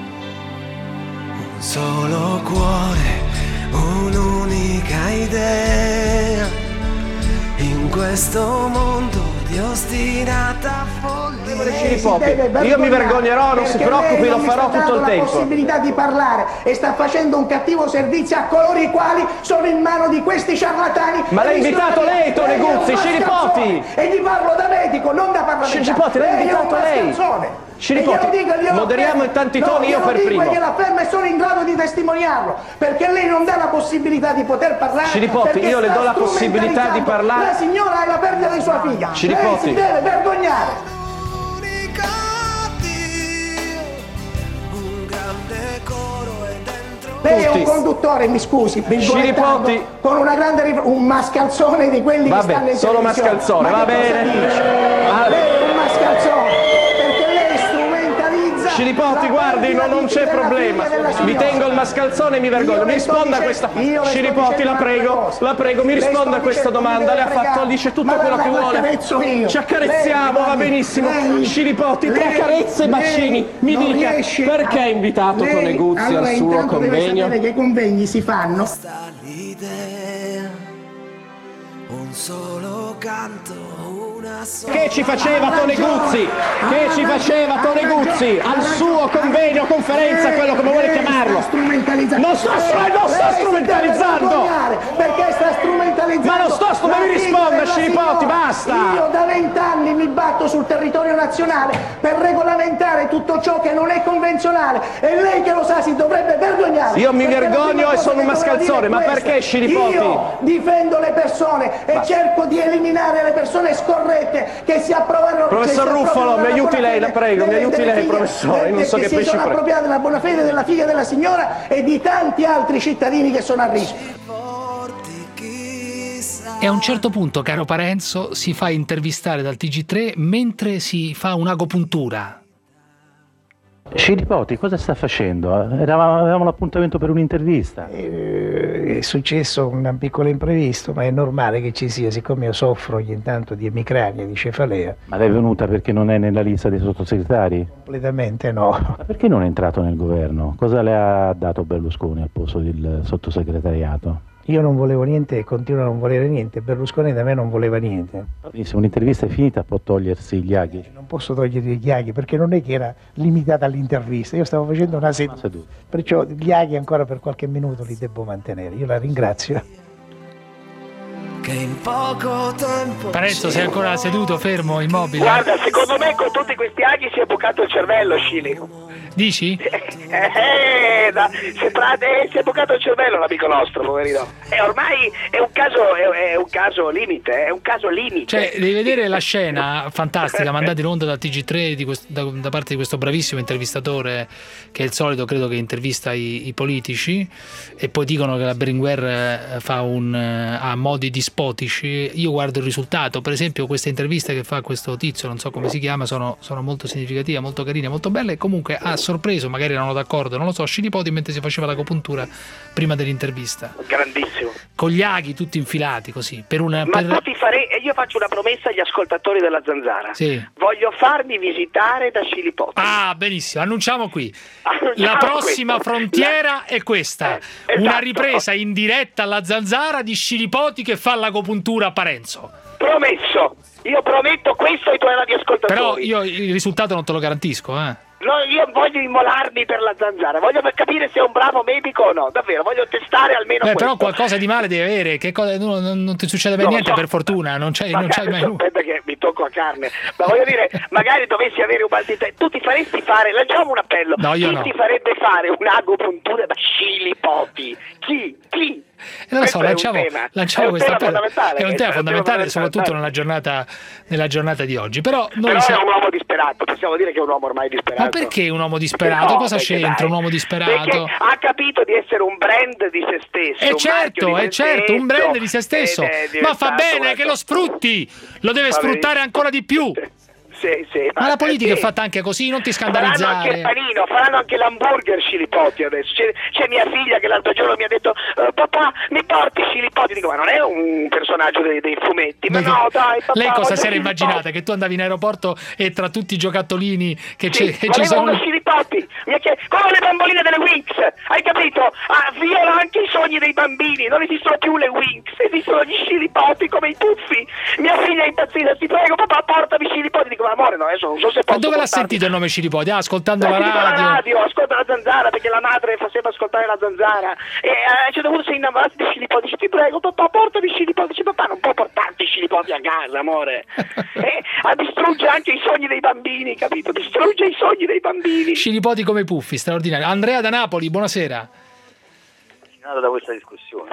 Un solo cuore, un'unica idea. In questo mondo di ostinata follia. Io mi vergognerò, non si preoccupi, lo farò tutto il la tempo. possibilità di parlare e sta facendo un cattivo servizio a coloro i quali sono in mano di questi ciarlatani. Ma l'ha E mi invitato sono- lei, Tone Lei è un Guzzi, mascalzone. Sciripoti! E gli parlo da medico, non da parlamentare. Sciripoti, l'ha Lei è un invitato lei. mascalzone. Sciripoti, E glielo dico, glielo moderiamo affermo. in tanti No, toni, io glielo per dico primo. E glielo affermo e sono in grado di testimoniarlo, perché lei non dà la possibilità di poter parlare. Sciripoti, perché io le sta do la possibilità di strumentalizzando parlare. La signora è la perdita di sua figlia. Sciripoti. Lei si deve vergognare. Un grande coro e dentro. Lei è un Tutti. conduttore, mi scusi, virgolettando, Sciripoti. con una grande rif- un mascalzone di quelli che stanno Vabbè, in solo televisione. mascalzone, Ma va che cosa bene. dice? Ah. Lei è un mascalzone, perché lei strumentalizza. Sciripoti, la guardi, perdita no, non di- c'è della problema. figlia della Mi signora. tengo il mascalzone e mi vergogno. Io Mi le sto risponda a dice- questa. io le sto Sciripoti, dicendo la prego, un'altra cosa. la prego, mi Le sto risponda a questa dicendo, domanda. mi Lei ha deve fatto, fregare. dice tutto Ma quello la- che la vuole. accarezzo io. Ci accarezziamo, Lei, va guardi, benissimo. lei- Sciripoti, tra lei- carezze e lei bacini, mi non dica riesce perché a- ha invitato lei- Tone Guzzi allora, al suo intanto deve convegno? sapere che i convegni si fanno. Sta l'idea, un solo canto, una sola. Che ci faceva Tone Guzzi? Che ci faceva Tone Guzzi al suo convegno, conferenza, quello come vuole chiamarlo? Non sto, non sto strumentalizzando! Perché sta strumentalizzando? Ma non sto, sto- ma mi la risponda, vita della Sciripoti, signora. basta! Io da vent'anni mi batto sul territorio nazionale per regolamentare tutto ciò che non è convenzionale e lei che lo sa si dovrebbe vergognare. Io mi Perché la vergogno prima e cosa sono un che doveva mascalzone, dire è ma questa. perché, Sciripoti? Io difendo le persone e cerco di eliminare le persone scorrette che si approvano. Professor che si Ruffolo, appropriano mi della aiuti buona lei, la fede prego, mi delle- aiuti delle lei, figlie, professore, non so che che si pesci sono pre- appropriate della buona fede della figlia della signora e di tanti altri cittadini che sono a rischio. E a un certo punto, caro Parenzo, si fa intervistare dal T G tre mentre si fa un'agopuntura. Sciripoti, cosa sta facendo? Eravamo, avevamo l'appuntamento per un'intervista. Eh, È successo un piccolo imprevisto, ma è normale che ci sia, siccome io soffro ogni tanto di emicrania, di cefalea. Ma lei è venuta perché non è nella lista dei sottosegretari? Completamente no. Ma perché non è entrato nel governo? Cosa le ha dato Berlusconi al posto del sottosegretariato? Io non volevo niente e continuo a non volere niente, Berlusconi da me non voleva niente. Se un'intervista è finita può togliersi gli aghi. Non posso togliere gli aghi perché non è che era limitata all'intervista, io stavo facendo una seduta, perciò gli aghi ancora per qualche minuto li devo mantenere. Io la ringrazio. che in poco tempo. Parenzo, sei ancora seduto, fermo, immobile? Guarda, secondo me con tutti questi aghi si è bucato il cervello, Scili. Dici? Eh, da, sembra, eh, si è bucato il cervello l'amico nostro, poverino. E ormai è un caso, è, è un caso limite, è un caso limite. Cioè, devi vedere la scena fantastica mandata in onda dal T G tre di questo, da, da parte di questo bravissimo intervistatore, che è il solito, credo, che intervista i, i politici, e poi dicono che la Berlinguer fa un ha modi dispotici. Io guardo il risultato, per esempio questa intervista che fa questo tizio, non so come si chiama, sono, sono molto significative, molto carine, molto belle, e comunque ha sorpreso, magari erano d'accordo, non lo so, Scilipoti mentre si faceva l'agopuntura prima dell'intervista. Grandissimo. Con gli aghi tutti infilati così, per una... Ma per... tu ti farei, e io faccio una promessa agli ascoltatori della Zanzara. Sì. Voglio farmi visitare da Scilipoti. Ah, benissimo, annunciamo qui. Annunciamo La prossima questo. frontiera La... è questa. Eh, esatto. Una ripresa in diretta alla Zanzara di Scilipoti che fa l'agopuntura a Parenzo. Promesso. Io prometto questo ai tuoi radioascoltatori. Però io il risultato non te lo garantisco, eh. No, io voglio immolarmi per la Zanzara, voglio per capire se è un bravo medico o no, davvero, voglio testare almeno Beh, questo. però qualcosa di male deve avere, che cosa, non, non, non ti succede mai Non lo niente, so. per fortuna, non c'hai, non c'hai mai nulla. Aspetta che mi tocco a carne, ma voglio dire, magari dovessi avere un mal di testa, tu ti faresti fare, lanciamo un appello, No, io chi no. ti farebbe fare un'agopuntura da Scilipoti? Chi? Chi? E non lo so, Questo è un lanciamo, tema. lanciamo È un questo tema appello. fondamentale, È un tema questo, fondamentale, è un tema soprattutto nella fondamentale. giornata, nella giornata di oggi. Però noi Però siamo... è un uomo disperato, possiamo dire che è un uomo ormai disperato. Ma perché un uomo disperato? No, Cosa perché c'entra dai, un uomo disperato? Perché ha capito di essere un brand di se stesso. E un certo, marchio di è se certo, un stesso, brand di se stesso. ed è Ma fa diventato bene una che cosa- lo sfrutti, lo deve Va sfruttare bene. ancora di più. Sì, sì, Ma la politica sì. è fatta anche così, non ti Faranno anche il scandalizzare. panino, faranno anche l'hamburger Scilipoti adesso. C'è, c'è mia figlia che l'altro giorno mi ha detto "Eh, papà, mi porti Scilipoti?" Dico, ma non è un personaggio dei, dei fumetti, ma Vedi, no, dai, papà. lei cosa voglio si era Scilipoti." immaginata? Che tu andavi in aeroporto e tra tutti i giocattolini che, Sì, c'è, che ci volevo sono... uno Scilipoti, mi ha chiesto, come le bamboline delle Winx, hai capito? Ah, viola anche i sogni dei bambini, non esistono più le Winx, esistono gli Scilipoti come i puffi. Mia figlia è impazzita, ti prego papà, portami Scilipoti. Dico, ma amore, no, adesso non so se Ma posso dove l'ha portarti. sentito il nome Scilipoti? Ah, ascoltando Eh, la sentito radio. la radio, ascolta la Zanzara perché la madre faceva ascoltare la Zanzara e a un certo punto si è innamorato di Scilipoti. Dice, ti prego papà, portami Scilipoti. Dice, papà non può portarti Scilipoti a casa, amore. E ah, distrugge anche i sogni dei bambini, capito? Distrugge i sogni dei bambini. Scilipoti come Puffi, straordinario. Andrea da Napoli, buonasera. Da questa discussione.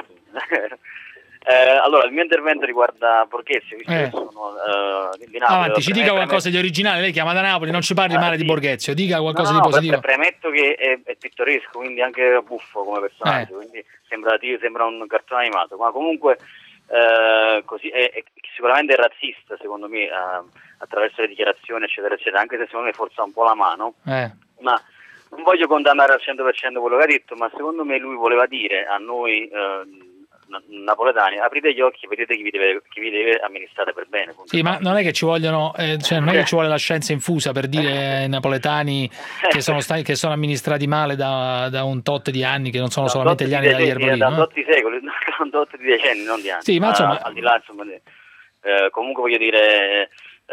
eh, allora, il mio intervento riguarda Borghezio, visto Eh. che sono eh, di Napoli. Avanti, ci dica Premetto- qualcosa di originale. Lei chiama da Napoli, non ci parli Ah, male di sì. Borghezio. Dica qualcosa No, di no, positivo. pre- premetto che è, è pittoresco, quindi anche buffo come personaggio, Eh. quindi sembra, sembra un cartone animato, ma comunque eh, così è, è- sicuramente è razzista, secondo me, eh, attraverso le dichiarazioni, eccetera, eccetera, anche se secondo me forza un po' la mano, Eh. ma non voglio condannare al cento per cento quello che ha detto, ma secondo me lui voleva dire a noi eh, na- napoletani, aprite gli occhi e vedete chi vi deve, chi vi deve amministrare per bene. punto. Sì, ma non è che ci vogliono, eh, cioè non è che ci vuole la scienza infusa per dire ai napoletani che sono, stati, che sono amministrati male da, da un tot di anni, che non sono Da solamente tot gli di anni degli decenni, Erbolino. da eh. tot di secoli, da tot di decenni, non di anni. Sì, ma insomma- al di là, insomma, di- eh, comunque voglio dire,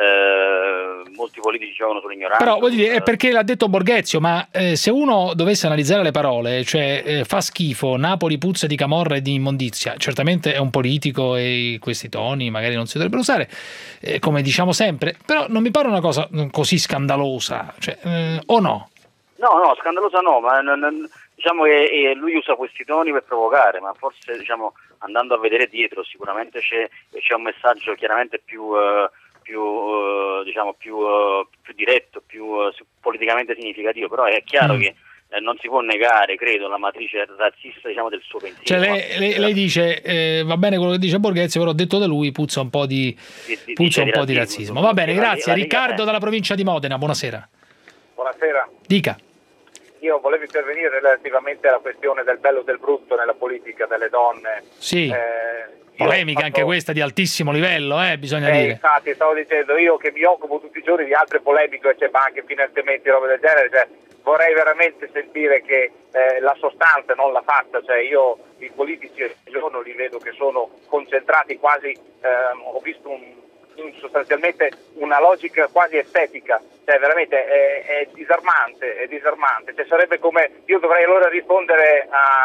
eh, molti politici giocano sull'ignoranza. Però voglio dire, è perché l'ha detto Borghezio, ma eh, se uno dovesse analizzare le parole, cioè eh, fa schifo, Napoli puzza di camorra e di immondizia, certamente è un politico e questi toni magari non si dovrebbero usare, eh, come diciamo sempre, però non mi pare una cosa così scandalosa, cioè, eh, o no? No, no, scandalosa no, ma non- non- diciamo che eh, lui usa questi toni per provocare, ma forse diciamo andando a vedere dietro sicuramente c'è, c'è un messaggio chiaramente più, eh, più eh, diciamo più, eh, più diretto, più eh, politicamente significativo, però è chiaro Mm. che eh, non si può negare, credo, la matrice razzista diciamo del suo pensiero. Cioè lei, lei- lei dice eh, va bene quello che dice Borghezio, però detto da lui puzza un po' di, Di- di- puzza di un po' di razzismo. razzismo. Va bene, La- grazie. la Lega- Riccardo dalla provincia di Modena, buonasera. Buonasera, Dica. io volevo intervenire relativamente alla questione del bello e del brutto nella politica delle donne. Sì. Eh, Polemica io ho anche fatto- questa di altissimo livello, eh, bisogna Eh, dire. infatti stavo dicendo io che mi occupo tutti i giorni di altre polemiche, c'è anche finanziamenti e robe del genere, cioè, vorrei veramente sentire che eh, la sostanza, non la fatta, cioè io i politici ogni giorno li vedo che sono concentrati quasi, ehm, ho visto un, un- sostanzialmente una logica quasi estetica, cioè veramente è, è disarmante, è disarmante, cioè, sarebbe come, io dovrei allora rispondere a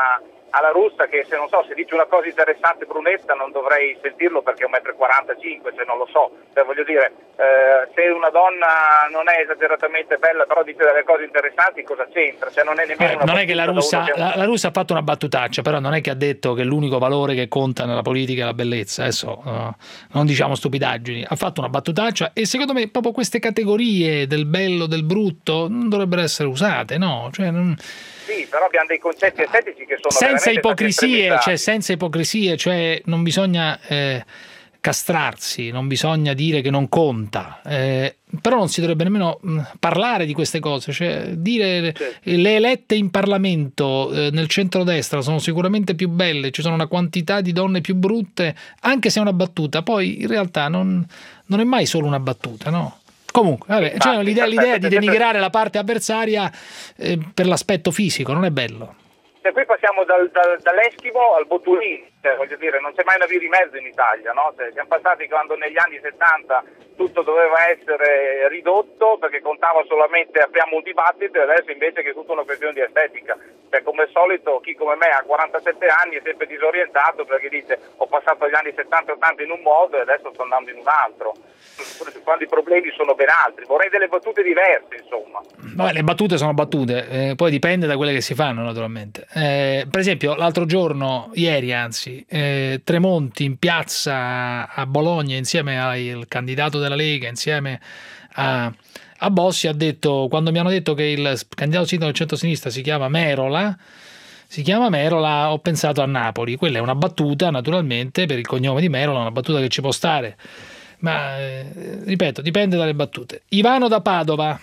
alla Russa che se non so se dice una cosa interessante Brunetta non dovrei sentirlo perché è un metro e quarantacinque, se non lo so, cioè, voglio dire eh, se una donna non è esageratamente bella però dice delle cose interessanti cosa c'entra? Cioè, non è nemmeno eh, una non è che la Russa, che... la, la Russa ha fatto una battutaccia, però non è che ha detto che l'unico valore che conta nella politica è la bellezza, adesso uh, non diciamo stupidaggini, ha fatto una battutaccia e secondo me proprio queste categorie del bello, del brutto non dovrebbero essere usate, no? Cioè, non... Sì, però abbiamo dei concetti estetici che sono senza ipocrisie, cioè senza senza ipocrisie, cioè non bisogna eh, castrarsi, non bisogna dire che non conta, eh, però non si dovrebbe nemmeno mh, parlare di queste cose, cioè dire certo. Le elette in Parlamento eh, nel centrodestra sono sicuramente più belle, ci sono una quantità di donne più brutte, anche se è una battuta, poi in realtà non, non è mai solo una battuta, no? Comunque, vabbè, infatti, cioè, l'idea, l'idea di denigrare la parte avversaria eh, per l'aspetto fisico non è bello. E poi passiamo dal, dal, dall'Eschimo al Bottolini, cioè, voglio dire, non c'è mai una via di mezzo in Italia, no? Cioè, siamo passati quando negli anni settanta tutto doveva essere ridotto perché contava solamente apriamo un dibattito e adesso invece che è tutta una questione di estetica. Cioè, come al solito chi come me ha quarantasette anni è sempre disorientato perché dice ho passato gli anni settanta ottanta in un modo e adesso sto andando in un altro, quando i problemi sono ben altri. Vorrei delle battute diverse, insomma. Vabbè, le battute sono battute, eh, poi dipende da quelle che si fanno naturalmente. Eh, per esempio l'altro giorno, ieri anzi, eh, Tremonti in piazza a Bologna insieme al candidato della Lega, insieme a, a Bossi, ha detto, quando mi hanno detto che il candidato sindaco del centro-sinistra si chiama Merola, si chiama Merola, ho pensato a Napoli. Quella è una battuta naturalmente per il cognome di Merola, una battuta che ci può stare, ma eh, ripeto, dipende dalle battute. Ivano da Padova.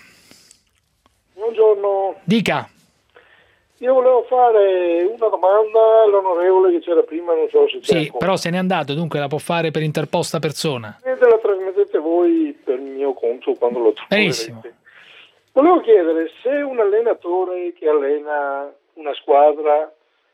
Buongiorno. Dica. Io volevo fare una domanda all'onorevole che c'era prima, non so se c'è. Sì, ancora. però se n'è andato, dunque la può fare per interposta persona. E la trasmettete voi per il mio conto quando lo troverete. Benissimo. Volevo chiedere se un allenatore che allena una squadra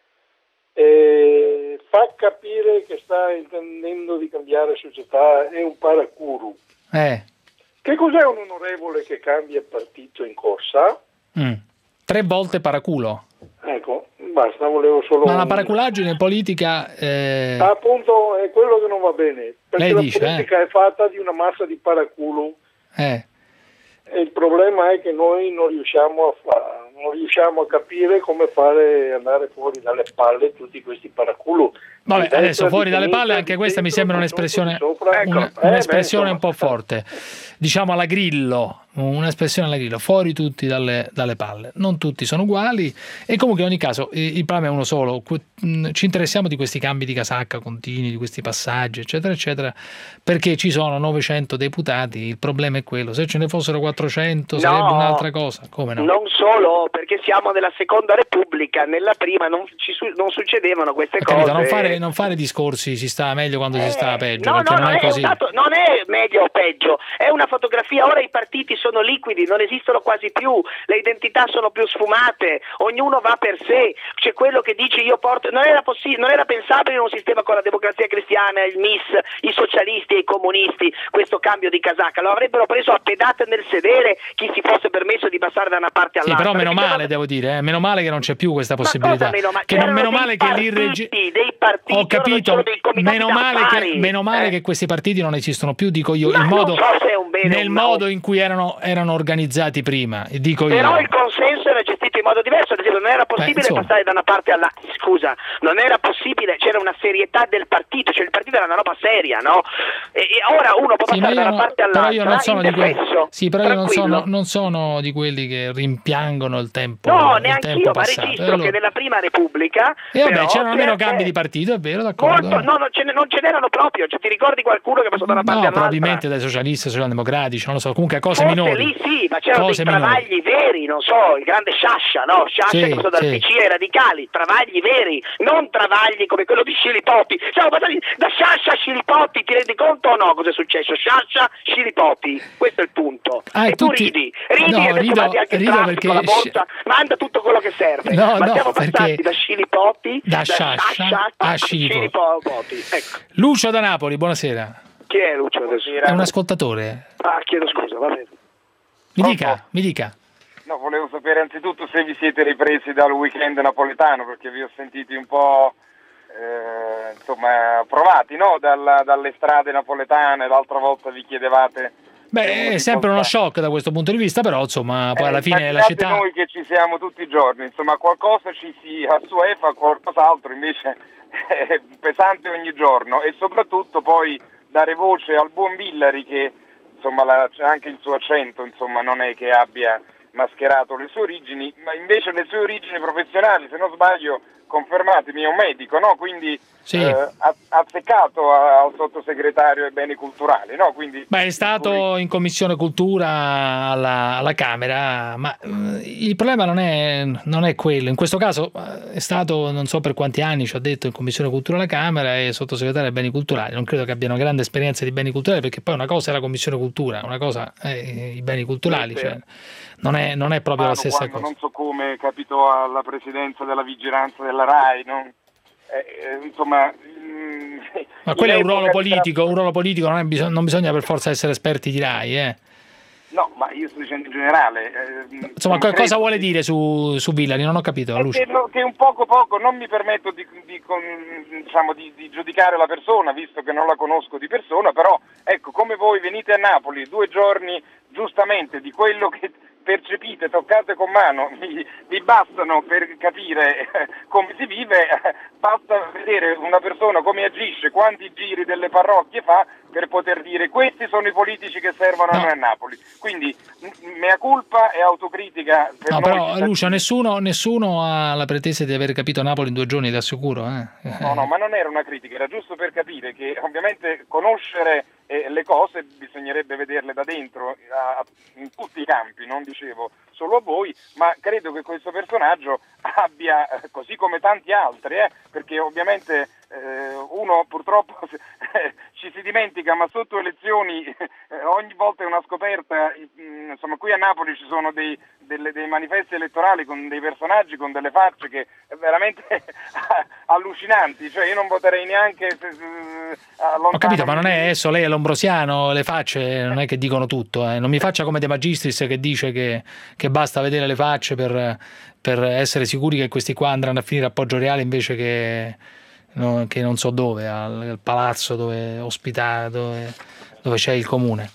eh, fa capire che sta intendendo di cambiare società è un paracuru. Eh. Che cos'è un onorevole che cambia partito in corsa? Mm. Tre volte paraculo. Ecco, basta, volevo solo... Ma la paraculaggine politica... Eh... Appunto, è quello che non va bene, perché Lei la dice, politica eh? è fatta di una massa di paraculo eh. e il problema è che noi non riusciamo a fa... non riusciamo a capire come fare andare fuori dalle palle tutti questi paraculo. Vabbè, adesso fuori dalle palle, anche questa mi sembra un'espressione una, un'espressione un po' forte, diciamo alla Grillo, un'espressione alla Grillo, fuori tutti dalle, dalle palle. Non tutti sono uguali e comunque in ogni caso il problema è uno solo. Ci interessiamo di questi cambi di casacca continui, di questi passaggi eccetera eccetera perché ci sono novecento deputati, il problema è quello, se ce ne fossero quattrocento no, sarebbe un'altra cosa. Come no? Non solo, perché siamo nella seconda repubblica, nella prima non, ci su, non succedevano queste Ho cose. capito, non fare, non fare discorsi si sta meglio quando eh, si sta peggio, no, perché no, non, non è è così. Dato, non è meglio o peggio, è una fotografia. Ora i partiti sono liquidi, non esistono quasi più, le identità sono più sfumate, ognuno va per sé. C'è quello che dice io porto, non era possibile, non era pensabile in un sistema con la democrazia cristiana, il M I S, i socialisti e i comunisti, questo cambio di casacca lo avrebbero preso a pedate nel sedere chi si fosse permesso di passare da una parte all'altra. Sì, però meno male, era... devo dire, eh, meno male che non c'è più questa possibilità. Meno, ma che non, meno male che l'irregge... dei partiti, ho capito, meno male, che, meno male eh. che questi partiti non esistono più, dico io, ma il modo, so se è un bene nel o modo no. in cui erano, erano organizzati prima, dico però io. il consenso era gestito in modo diverso, ad esempio non era possibile Beh, passare da una parte alla scusa, non era possibile, c'era una serietà del partito, cioè il partito era una roba seria, no? E, e ora uno può sì, passare da una no, parte all'altra, però io non sono di quelli, sì, però io non sono, non sono di quelli che rimpiangono il tempo, no, il neanche tempo io, passato. ma registro allora... che nella prima repubblica e vabbè, c'erano meno cambi di partito, è vero, d'accordo. Molto, no, non ce, ne, non ce n'erano proprio, cioè, ti ricordi qualcuno che passò da una parte no, all'altra? probabilmente dai socialisti, socialdemocratici, non lo so, comunque cose Forse minori. lì sì, ma c'erano cose dei travagli minori. veri, non so, il grande Sciascia, no? Sciascia sì, che passò dal sì. P C ai radicali, travagli veri, non travagli come quello di Scilipoti. Siamo passati da Sciascia a Scilipoti, ti rendi conto o no cosa è successo? Sciascia, Scilipoti, questo è il punto. Ah, e tu tutti... ridi, ridi no, e adesso rido, mandi anche il rido traffico, perché... la borsa, manda tutto quello che serve. No, ma no, siamo passati perché... da Scilipoti, da, da Sciascia, Sciascia a Scilipoti. Ecco. Lucio da Napoli, buonasera. Chi è Lucio adesso? È un ascoltatore. Ah, chiedo scusa, va bene. Mi dica, mi dica. No, volevo sapere anzitutto se vi siete ripresi dal weekend napoletano, perché vi ho sentiti un po' eh, insomma provati, no? Dalla, dalle strade napoletane. L'altra volta vi chiedevate. Beh, è sempre uno shock da questo punto di vista, però insomma poi alla eh, fine la città... noi che ci siamo tutti i giorni, insomma qualcosa ci si assuefa, qualcos'altro invece è pesante ogni giorno, e soprattutto poi dare voce al buon Villari, che insomma la, anche il suo accento insomma non è che abbia mascherato le sue origini, ma invece le sue origini professionali, se non sbaglio, confermatemi, è un medico, no? Quindi sì. eh, azzeccato al sottosegretario ai beni culturali, no? Quindi Beh, è stato in commissione cultura alla, alla Camera, ma eh, il problema non è, non è quello. In questo caso eh, è stato, non so per quanti anni, ci ha detto, in commissione cultura alla Camera e sottosegretario ai beni culturali. Non credo che abbiano grande esperienza di beni culturali, perché poi una cosa è la commissione cultura, una cosa è i beni culturali, cioè non è, non è proprio la stessa cosa. Non so come capitò alla presidenza della vigilanza della RAI, no? Eh, insomma, mm, ma quello è un ruolo politico, un ruolo politico non, è bisog- non bisogna per forza essere esperti di RAI, eh. No, ma io sto dicendo in generale. Eh, Insomma, co- cosa vuole dire su, su Villari? Non ho capito, Lucia. Che, che un poco poco non mi permetto di, di, con, diciamo, di, di giudicare la persona, visto che non la conosco di persona, però ecco, come voi venite a Napoli due giorni giustamente di quello che percepite, toccate con mano, vi, vi bastano per capire eh, come si vive, eh, basta vedere una persona come agisce, quanti giri delle parrocchie fa per poter dire questi sono i politici che servono no. a noi a Napoli. Quindi m- mea culpa e autocritica per no, noi però cittadini. Lucia, nessuno, nessuno ha la pretesa di aver capito Napoli in due giorni, ti assicuro. Eh. No, no, ma non era una critica, era giusto per capire che ovviamente conoscere eh, le cose bisognerebbe vederle da dentro, a, in tutti i campi, non dicevo solo a voi, ma credo che questo personaggio abbia, così come tanti altri, eh, perché ovviamente eh, uno purtroppo eh, ci si dimentica, ma sotto elezioni eh, ogni volta è una scoperta. Insomma, qui a Napoli ci sono dei, delle, dei manifesti elettorali con dei personaggi, con delle facce che è veramente allucinanti, cioè io non voterei neanche se, se, ho capito, ma non è adesso lei è lombrosiano, le facce non è che dicono tutto, eh. Non mi faccia come De Magistris che dice che, che basta vedere le facce per, per essere sicuri che questi qua andranno a finire a Poggioreale invece che, no, che non so dove, al, al palazzo dove ospita, dove, dove c'è il comune.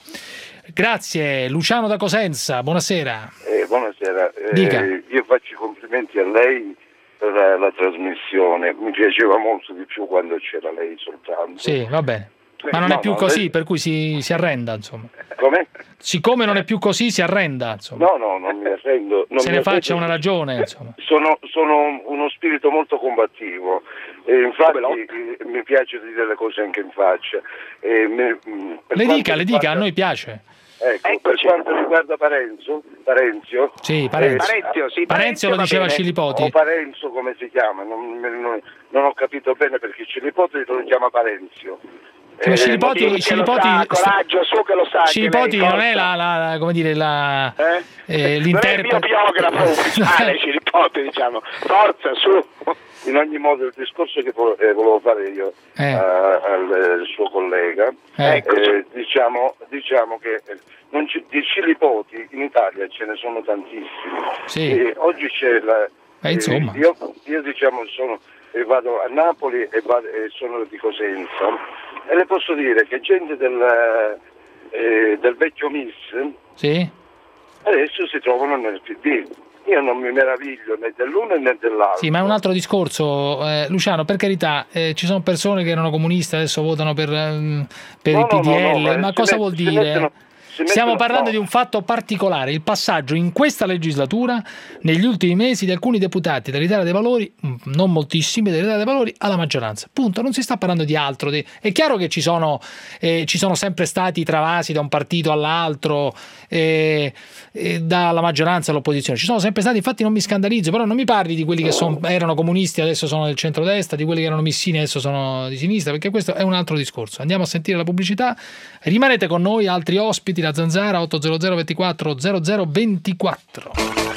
Grazie. Luciano da Cosenza, buonasera. Eh, buonasera, Dica. Eh, io faccio i complimenti a lei per la, la trasmissione, mi piaceva molto di più quando c'era lei soltanto. Sì, va bene. Ma non no, è più no, così, lei... per cui si, si arrenda, insomma. Come? Siccome non è più così, si arrenda, insomma. No, no, non mi arrendo. Non Se mi ne faccia arrendo. una ragione, insomma. Sono, sono uno spirito molto combattivo, e infatti eh, mi piace dire le cose anche in faccia. E me, per Le dica, quanto le dica, riguarda- a noi piace. Ecco, Eccoci. Per quanto riguarda Parenzo, Parenzio, Sì, Parenzo. eh, Parenzio, sì, Parenzio lo va diceva bene. Scilipoti. o Parenzo come si chiama, non, non- non ho capito bene perché Scilipoti lo chiama Parenzio. Ma Eh, Scilipoti, non- Scilipoti, coraggio, su che lo sa. che Scilipoti lei non è forza. la, la, la- come dire, la, Eh? eh, l'interprete. Non è il mio biografo ufficiale, Scilipoti, diciamo. Forza, su. In ogni modo il discorso che vo- eh, volevo fare io Eh. a- al eh, suo collega, Eh. eh, diciamo, diciamo che eh, non ci- di Scilipoti in Italia ce ne sono tantissimi. Sì. E oggi c'è la... Eh, insomma. eh, io, io diciamo sono, eh, vado a Napoli e, vado, e sono di Cosenza e le posso dire che gente del, eh, del vecchio M I S Sì? adesso si trovano nel P D. Io non mi meraviglio né dell'uno né dell'altro. Sì, ma è un altro discorso, eh, Luciano, per carità, eh, ci sono persone che erano comuniste, adesso votano per, ehm, per No, il no, P D L, no, no, ma ma si cosa met- vuol si dire? mettono- si Stiamo mettono- parlando no. di un fatto particolare, il passaggio in questa legislatura, negli ultimi mesi, di alcuni deputati dell'Italia dei Valori, mh, non moltissimi dell'Italia dei Valori, alla maggioranza. Punto, non si sta parlando di altro. Di... È chiaro che ci sono, eh, ci sono sempre stati travasi da un partito all'altro, eh, eh, dalla maggioranza all'opposizione. Ci sono sempre stati, infatti non mi scandalizzo, però non mi parli di quelli che son, erano comunisti adesso sono del centrodestra, di quelli che erano missini adesso sono di sinistra, perché questo è un altro discorso. Andiamo a sentire la pubblicità, rimanete con noi, altri ospiti, la Zanzara, otto zero zero ventiquattro zero zero ventiquattro.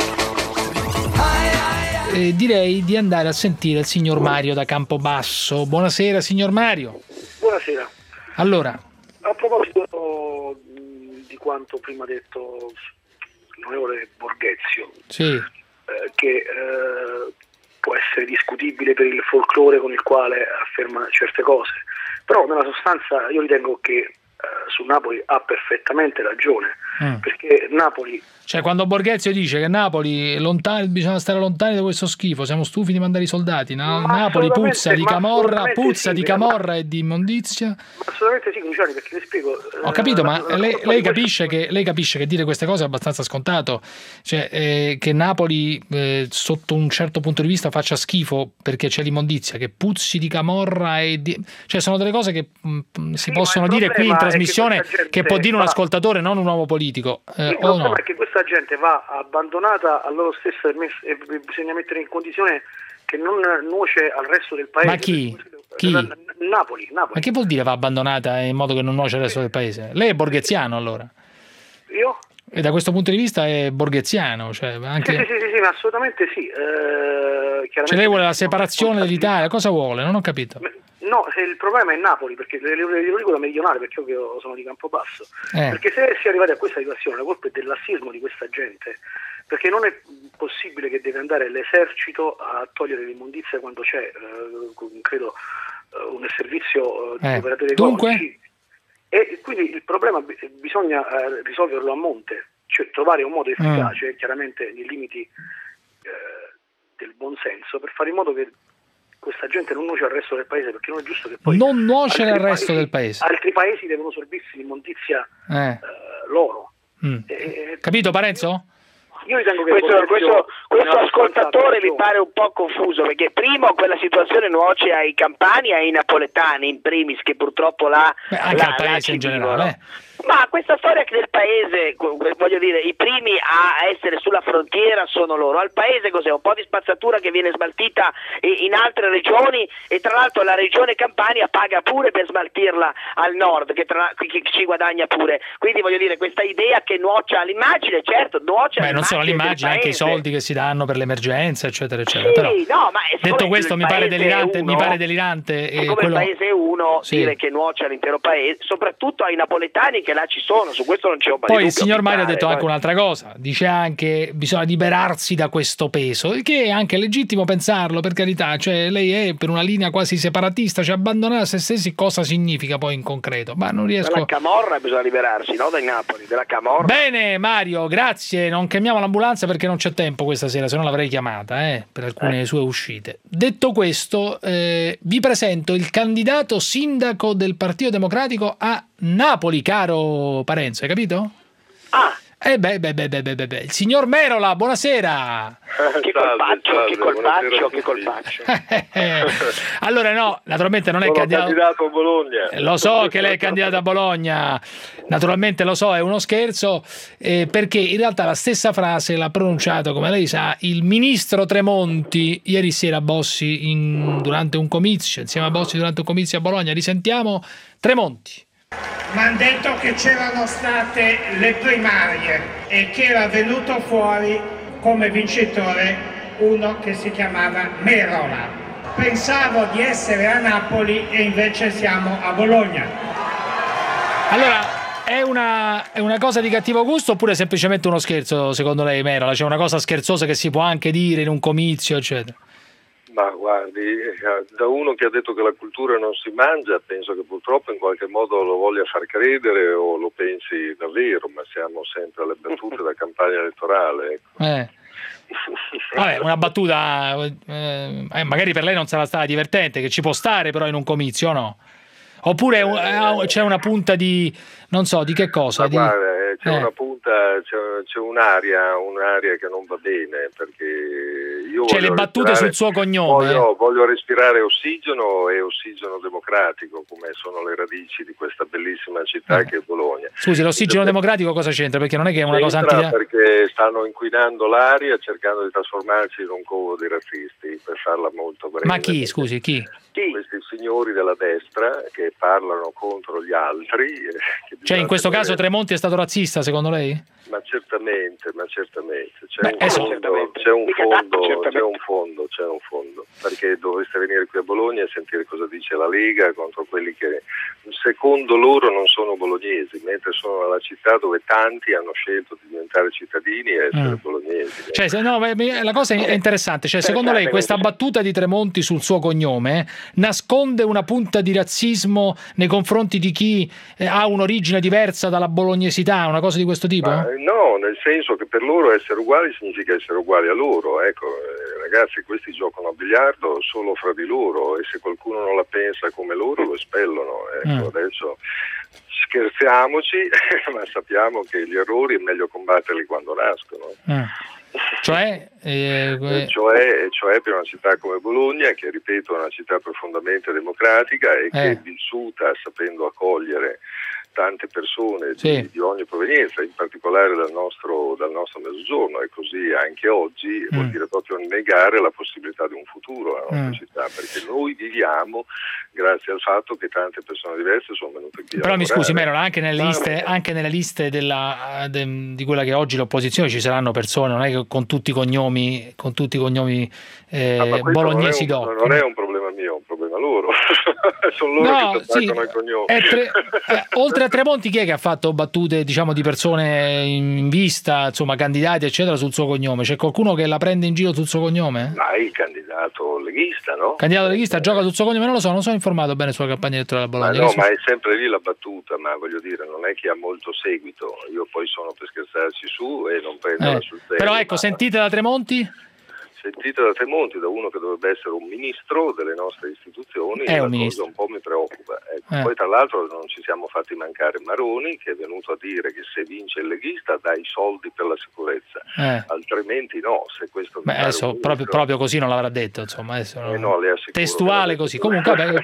Eh, direi di andare a sentire il signor Mario da Campobasso. Buonasera signor Mario. Buonasera. Allora, A proposito mh, di quanto prima detto l'onorevole Borghezio, sì. eh, che eh, può essere discutibile per il folklore con il quale afferma certe cose, però nella sostanza io ritengo che Uh, su Napoli ha perfettamente ragione, mm. perché Napoli... Cioè quando Borghezio dice che Napoli lontani, bisogna stare lontani da questo schifo, siamo stufi di mandare i soldati, no? Napoli puzza di camorra, puzza sì, di camorra ma... e di immondizia. Ma assolutamente sì, Luciani, perché vi spiego... Ho capito, uh, ma la, lei, la, lei, la, capisce che, lei capisce che dire queste cose è abbastanza scontato, cioè eh, che Napoli eh, sotto un certo punto di vista faccia schifo perché c'è l'immondizia, che puzzi di camorra e di... cioè sono delle cose che mh, si sì, possono dire qui in trasmissione che, che può dire un ascoltatore, non un uomo politico. Eh, il o problema no? è che questa gente va abbandonata a loro stessa e bisogna mettere in condizione che non nuoce al resto del paese. Ma chi? Chi? Napoli, Napoli. Ma che vuol dire va abbandonata in modo che non nuoce al resto del paese? Lei è borgheziano allora? Io? E da questo punto di vista è borgheziano, cioè anche... Sì, sì, sì, sì, ma assolutamente sì. Eh, cioè lei vuole la separazione dell'Italia, cosa vuole? Non ho capito. No, se il problema è Napoli, perché lo dico da meridionale, perché io sono di Campobasso, eh. perché se si è arrivati a questa situazione la colpa è del lassismo di questa gente, perché non è possibile che deve andare l'esercito a togliere l'immondizia quando c'è, eh, credo, uh, un servizio uh, di eh. operatori Dunque? ecologici, e quindi il problema b- bisogna uh, risolverlo a monte, cioè trovare un modo efficace, mm. chiaramente nei limiti uh, del buonsenso, per fare in modo che questa gente non nuoce al resto del paese, perché non è giusto che poi non nuoce al resto paesi, del paese. Altri paesi devono sorbirsi l'immondizia eh. uh, loro. Mm. E, Capito Parenzo? Io ritengo che questo, questo, questo ascoltatore mi pare un po' confuso, perché primo quella situazione nuoce ai campani e ai napoletani in primis, che purtroppo là Beh, anche là, al paese in generale. Eh. Ma questa storia che del paese, voglio dire, i primi a essere sulla frontiera sono loro. Al paese cos'è? Un po' di spazzatura che viene smaltita in altre regioni, e tra l'altro la regione Campania paga pure per smaltirla al nord, che, tra, che ci guadagna pure. Quindi voglio dire, questa idea che nuocia all'immagine, certo, nuocia Beh, non solo all'immagine, anche i soldi che si danno per l'emergenza, eccetera, eccetera. Però, sì, no, ma detto questo, mi pare delirante, uno, mi pare delirante. Come quello... il paese uno, sì. dire che nuoce all'intero paese, soprattutto ai napoletani che là ci sono, su questo non c'è un Poi il signor Mario ha detto anche un'altra cosa, dice anche bisogna liberarsi da questo peso, il che è anche legittimo pensarlo, per carità, cioè lei è per una linea quasi separatista, cioè abbandonare a se stessi cosa significa poi in concreto? Ma non riesco... Dalla camorra bisogna liberarsi, no? Dai Napoli, della camorra. Bene Mario, grazie, non chiamiamo l'ambulanza perché non c'è tempo questa sera, se no l'avrei chiamata eh, per alcune eh. sue uscite. Detto questo, eh, vi presento il candidato sindaco del Partito Democratico a Napoli, caro Parenzo, hai capito? Ah! Eh beh, beh, beh, beh, beh, beh. Il signor Merola, buonasera. Che colpaccio, che colpaccio, che colpaccio. Allora no, naturalmente non è candidato... candidato a Bologna. Lo so che lei è candidato a Bologna, naturalmente lo so, è uno scherzo, eh, perché in realtà la stessa frase l'ha pronunciato, come lei sa, il ministro Tremonti ieri sera a Bossi in, durante un comizio, insieme a Bossi durante un comizio a Bologna. Risentiamo Tremonti. Mi hanno detto che c'erano state le primarie e che era venuto fuori come vincitore uno che si chiamava Merola. Pensavo di essere a Napoli e invece siamo a Bologna. Allora, è una, è una cosa di cattivo gusto oppure semplicemente uno scherzo secondo lei, Merola? C'è una cosa scherzosa che si può anche dire in un comizio, eccetera? Ma guardi, da uno che ha detto che la cultura non si mangia, penso che purtroppo in qualche modo lo voglia far credere o lo pensi davvero, ma siamo sempre alle battute da campagna elettorale. Ecco. Eh. Vabbè, una battuta, eh, magari per lei non sarà stata divertente, che ci può stare però in un comizio, no? Oppure eh, c'è una punta di, non so, di che cosa? Ma di... guarda, c'è eh. una punta, c'è, c'è un'aria, un'aria che non va bene, perché io cioè le battute sul suo cognome. Voglio, voglio respirare ossigeno e ossigeno democratico, come sono le radici di questa bellissima città eh. che è Bologna. Scusi, l'ossigeno perché... democratico cosa c'entra? Perché non è che è una cosa anti... anti... perché stanno inquinando l'aria cercando di trasformarci in un covo di razzisti, per farla molto breve. Ma chi, scusi, chi? Questi signori della destra che parlano contro gli altri. Che cioè in questo caso Tremonti è stato razzista secondo lei? Ma certamente, ma certamente. C'è, Beh, un, so. fondo, c'è, un, Mica fondo, tanto, certamente. c'è un fondo, c'è un fondo, perché dovreste venire qui a Bologna e sentire cosa dice la Lega contro quelli che secondo loro non sono bolognesi, mentre sono nella città dove tanti hanno scelto di diventare cittadini e essere Mm. bolognesi. Cioè, se, no, la cosa è interessante, cioè, secondo lei questa battuta di Tremonti sul suo cognome nasconde una punta di razzismo nei confronti di chi eh, ha un'origine diversa dalla bolognesità, una cosa di questo tipo? Ma, no, nel senso che per loro essere uguali significa essere uguali a loro, ecco, eh, ragazzi, questi giocano a biliardo solo fra di loro e se qualcuno non la pensa come loro lo espellono, ecco, Mm. adesso scherziamoci, ma sappiamo che gli errori è meglio combatterli quando nascono. Mm. Cioè, eh, Eh, cioè, cioè per una città come Bologna, che ripeto è una città profondamente democratica e che Eh. è vissuta sapendo accogliere tante persone di, Sì. di ogni provenienza, in particolare dal nostro, dal nostro mezzogiorno, e così anche oggi Mm. vuol dire proprio negare la possibilità di un futuro alla nostra Mm. città, perché noi viviamo grazie al fatto che tante persone diverse sono venute qui a Però mi lavorare. scusi Merola, anche nelle liste, anche nelle liste della, de, di quella che è oggi l'opposizione ci saranno persone, non è che con tutti i cognomi, con tutti i cognomi eh, Ah, ma questo bolognesi non è, doc. un, non è un problema mio, è un problema loro. Sono loro No, che sì, attaccano i cognomi. è tre- eh, oltre a Tremonti chi è che ha fatto battute, diciamo, di persone in vista, insomma, candidati eccetera sul suo cognome? C'è qualcuno che la prende in giro sul suo cognome? Ma il candidato leghista, no? Candidato leghista gioca sul suo cognome? Non lo so, non sono informato bene sulla campagna elettorale a Ma Bologna. no, Che ma su- è sempre lì la battuta, ma voglio dire, non è che ha molto seguito. Io poi sono per scherzarci su e non prenderla eh. sul serio. Però ecco, ma sentite da Tremonti? sentite da Tremonti, da uno che dovrebbe essere un ministro delle nostre istituzioni, È la un cosa ministro. un po' mi preoccupa. Ecco. Eh. Poi tra l'altro non ci siamo fatti mancare Maroni, che è venuto a dire che se vince il leghista dà i soldi per la sicurezza, Eh. altrimenti no. Se questo Beh, fare adesso un proprio, ministro- proprio così non l'avrà detto, insomma, adesso Eh no, le assicuro testuale che- così. Comunque, vabbè,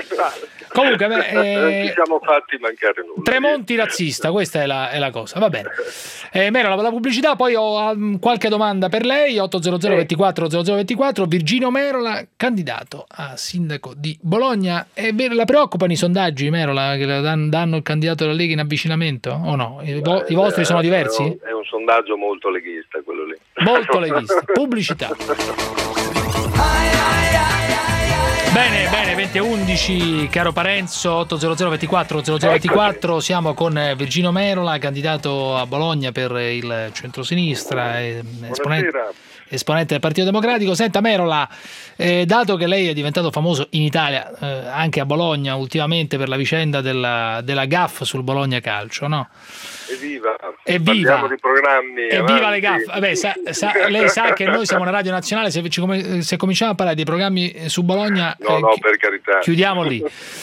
comunque beh, non eh, ci siamo fatti mancare nulla. Tremonti razzista, questa è la, è la cosa, va bene. Eh, Merola, la pubblicità, poi ho um, qualche domanda per lei, otto zero zero ventiquattro zero zero ventiquattro, Virginio Merola, candidato a sindaco di Bologna. E beh, la preoccupano i sondaggi, Merola, che la dan- danno il candidato della Lega in avvicinamento o no? I, vo- i vostri sono diversi? È un, è un sondaggio molto leghista quello lì. Molto leghista. Pubblicità. Bene, bene, venti e undici, caro Parenzo, otto zero zero ventiquattro zero zero ventiquattro, siamo con eh, Virginio Merola, candidato a Bologna per il centrosinistra, eh, esponente, esponente del Partito Democratico. Senta Merola, eh, dato che lei è diventato famoso in Italia, eh, anche a Bologna ultimamente per la vicenda della, della gaffe sul Bologna Calcio, no? Evviva! Evviva! Parliamo di programmi. Evviva avanti. le gaffe! Vabbè, sa, sa, lei sa che noi siamo una radio nazionale, se, ci come- se cominciamo a parlare dei programmi su Bologna, No, eh, no, chi- per carità. chiudiamo lì.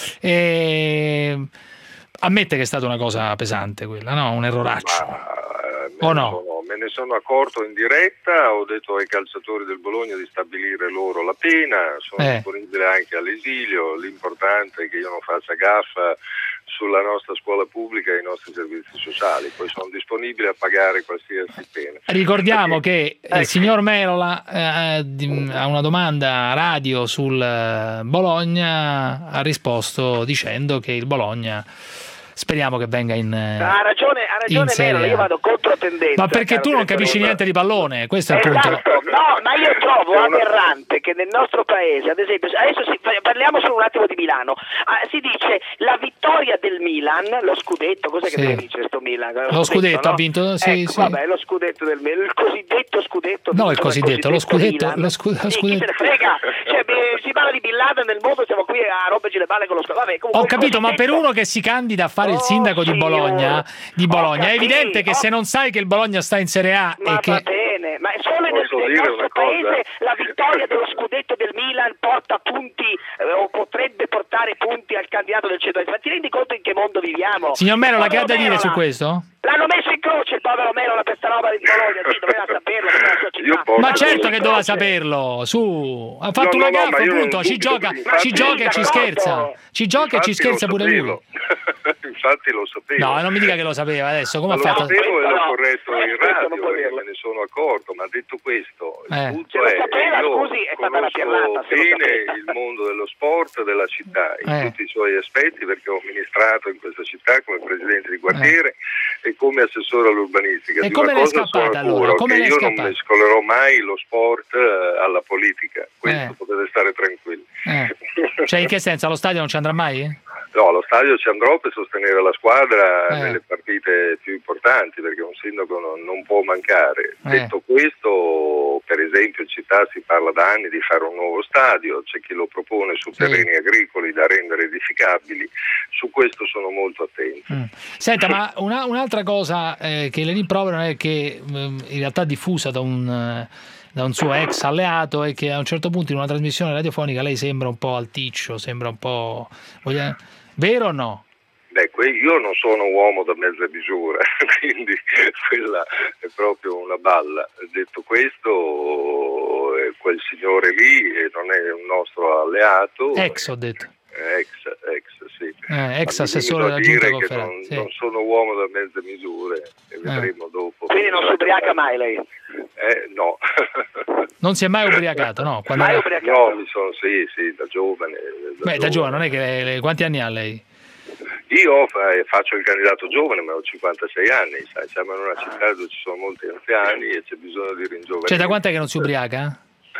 E... Ammette che è stata una cosa pesante quella, no? Un erroraccio. Me O ne no? sono- me ne sono accorto in diretta, ho detto ai calciatori del Bologna di stabilire loro la pena, sono Eh. disponibile anche all'esilio, l'importante è che io non faccia gaffa sulla nostra scuola pubblica e i nostri servizi sociali, poi sono disponibile a pagare qualsiasi pena. Ricordiamo che il signor Merola eh, di- a una domanda radio sul eh, Bologna ha risposto dicendo che il Bologna speriamo che venga in, eh, Ha ragione, ha in ragione Serie Merola, A. io vado controtendenza. Ma perché caro tu non direttore. capisci niente di pallone, questo è il punto. Esatto, no, ma io trovo aberrante che nel nostro paese, ad esempio, adesso si, parliamo solo un attimo di Milano, ah, si dice la vittoria del Milan, lo scudetto, cos'è Sì. che deve vincere sto Milan? Lo scudetto no? ha vinto, sì, Ecco, sì. vabbè, lo scudetto del Milan, il cosiddetto scudetto. No, il vinto dal cosiddetto, lo scudetto, Milan. lo scu- lo Sì, chi se scudetto. ne frega, cioè, beh, si parla di Bin Laden nel mondo, siamo qui a romperci le balle con lo scudetto. Vabbè, comunque, Ho il capito, ma per cosiddetto- uno che si candida a fare il sindaco di Bologna, di Bologna, è evidente che se non sai che il Bologna sta in Serie A Ma e che va bene, ma è solo nel, Posso nel dire nostro una cosa? paese la vittoria dello scudetto del Milan porta punti eh, o potrebbe portare punti al candidato del centro-destra. Ma ti rendi conto in che mondo viviamo? Signor Merola, che ha da Povero dire su Merola. questo? L'hanno messo in croce il povero Merola per sta roba di Bologna, sì, doveva saperlo, doveva la sua città. Ma certo che doveva saperlo, su, ha fatto No, una no, no, ma gaffa, io non appunto, ci dubito, gioca, infatti- ci gioca e ci scherza, ci gioca e ci Infatti scherza lo pure lui. sapevo. Infatti lo sapevo. No, non mi dica che lo sapeva adesso, come ha Lo fatto? sapevo e l'ho no. corretto in Questo non radio può perché dirlo. me ne sono accorto, ma detto questo, il Eh. punto Se lo è sapeva, io scusi, è stata una conosco pirlata, se lo bene sapeva. il mondo dello sport, della città, in Eh. tutti i suoi aspetti, perché ho amministrato in questa città come presidente di quartiere e come assessore all'urbanistica. E di come una l'è cosa scappata, sono allora? sicuro, Come che l'è io scappata? non mescolerò mai lo sport eh, alla politica, questo Eh. potete stare tranquilli. Eh. Cioè in che senso? Allo stadio non ci andrà mai? No, allo stadio ci andrò per sostenere la squadra Eh. nelle partite più importanti, perché un sindaco non, non può mancare. Eh. Detto questo, per esempio in città si parla da anni di fare un nuovo stadio, c'è chi lo propone su terreni agricoli da rendere edificabili, su questo sono molto attento. Mm. Senta, ma una, un'altra cosa eh, che le rimproverano è che mm, in realtà diffusa da un... Eh, da un suo ex alleato, è che a un certo punto in una trasmissione radiofonica lei sembra un po' alticcio, sembra un po'... Voglia... Vero o no? Beh, io non sono uomo da mezza misura, quindi quella è proprio una balla. Detto questo, eh, quel signore lì eh, non è un nostro alleato. Ex, ho detto. Ex, ex, sì. Eh, ex Ma assessore della dire giunta che conferenza. non, Sì. non sono uomo da mezze misure e vedremo dopo. Quindi non si ubriaca mai lei? Eh, no. Non si è mai ubriacato, no? Quando Mai era- ubriacato? No, mi sono, sì, sì, da giovane. Da Beh, da giovane, non è che le- le- quanti anni ha lei? Io fa- faccio il candidato giovane, ma ho cinquantasei anni, sai, siamo in una città dove ci sono molti anziani e c'è bisogno di ringiovanire. Cioè, da quant'è che non si ubriaca?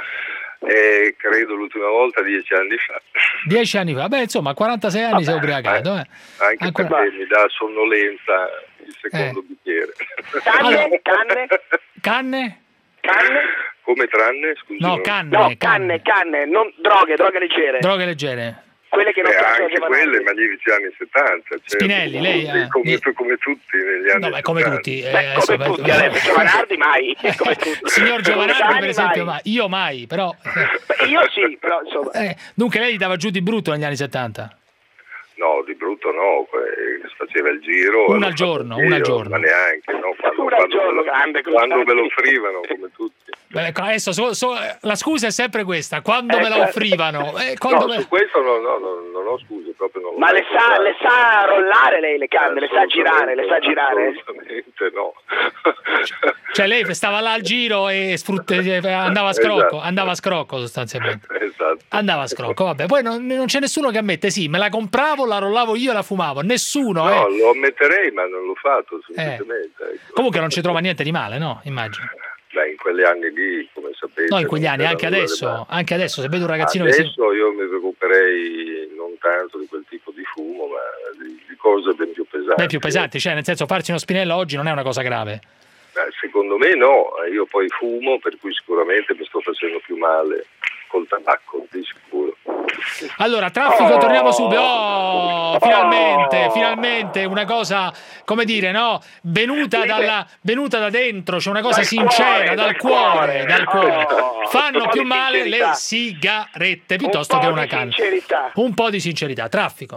Eh, credo l'ultima volta dieci anni fa. Dieci anni fa. Beh, insomma, a quarantasei anni si è ubriacato, eh. Anche Ancora- perché mi dà sonnolenza il secondo Eh. bicchiere. Canne? Canne? Canne? Canne? Come tranne? Scusi, No, non- canne, No, canne, canne, non droghe, droghe leggere. Droghe leggere. Quelle che non Beh, piacciono anche giovanali. quelle magnifici anni settanta. certo. Spinelli, lei, Sì, eh, come, di- come tutti negli anni No, beh, come settanta. tutti. eh, Beh, adesso- come tutti adesso, Giovanardi mai. Come tutti. Signor Giovanardi, per Giovanni esempio, mai. mai. Io mai, però... Beh, io sì, però insomma. Eh, dunque lei dava giù di brutto negli anni settanta? No, di brutto no, eh, faceva il giro. Una l'ho al giorno, fatto una al io, giorno. Ma neanche, no? Quando, Una al quando giorno, me lo- grande, quando me lo Giovanni. offrivano, come tutti. Beh, ecco, adesso so- so- la scusa è sempre questa, quando me la Ecco. offrivano. Eh, quando No, me- su questo no, no, no, non ho scuse, proprio non lo Ma le posso sa, fare. le sa rollare lei le canne, le sa girare, le sa Assolutamente, girare. Assolutamente no. Cioè lei stava là al giro e sfrutte- andava a scrocco, Esatto. andava a scrocco sostanzialmente. Esatto. Andava a scrocco, vabbè. Poi non, non c'è nessuno che ammette, sì, me la compravo, la rollavo io e la fumavo. Nessuno, No, eh. lo ammetterei, ma non l'ho fatto, semplicemente. ecco. Comunque non ci trova niente di male, no? Immagino. Beh, in quegli anni lì, come sapete... No, in quegli non anni, c'era anche nulla di adesso, male. anche adesso, se vedo un ragazzino che si... Adesso io mi preoccuperei non tanto di quel tipo di fumo, ma di, di cose ben più pesanti. Beh, più pesanti, cioè nel senso farsi uno spinello oggi non è una cosa grave. Beh, secondo me no, io poi fumo, per cui sicuramente mi sto facendo più male col tabacco, di sicuro. Allora, traffico, torniamo subito. Oh, finalmente, finalmente una cosa, come dire, no? Venuta, dalla, venuta da dentro, c'è una cosa Dal sincera, cuore, dal dal cuore, cuore. dal cuore. Oh, Fanno un po' più di male le sincerità. sigarette piuttosto Un che po' una di canna. sincerità. Un po' di sincerità. Traffico.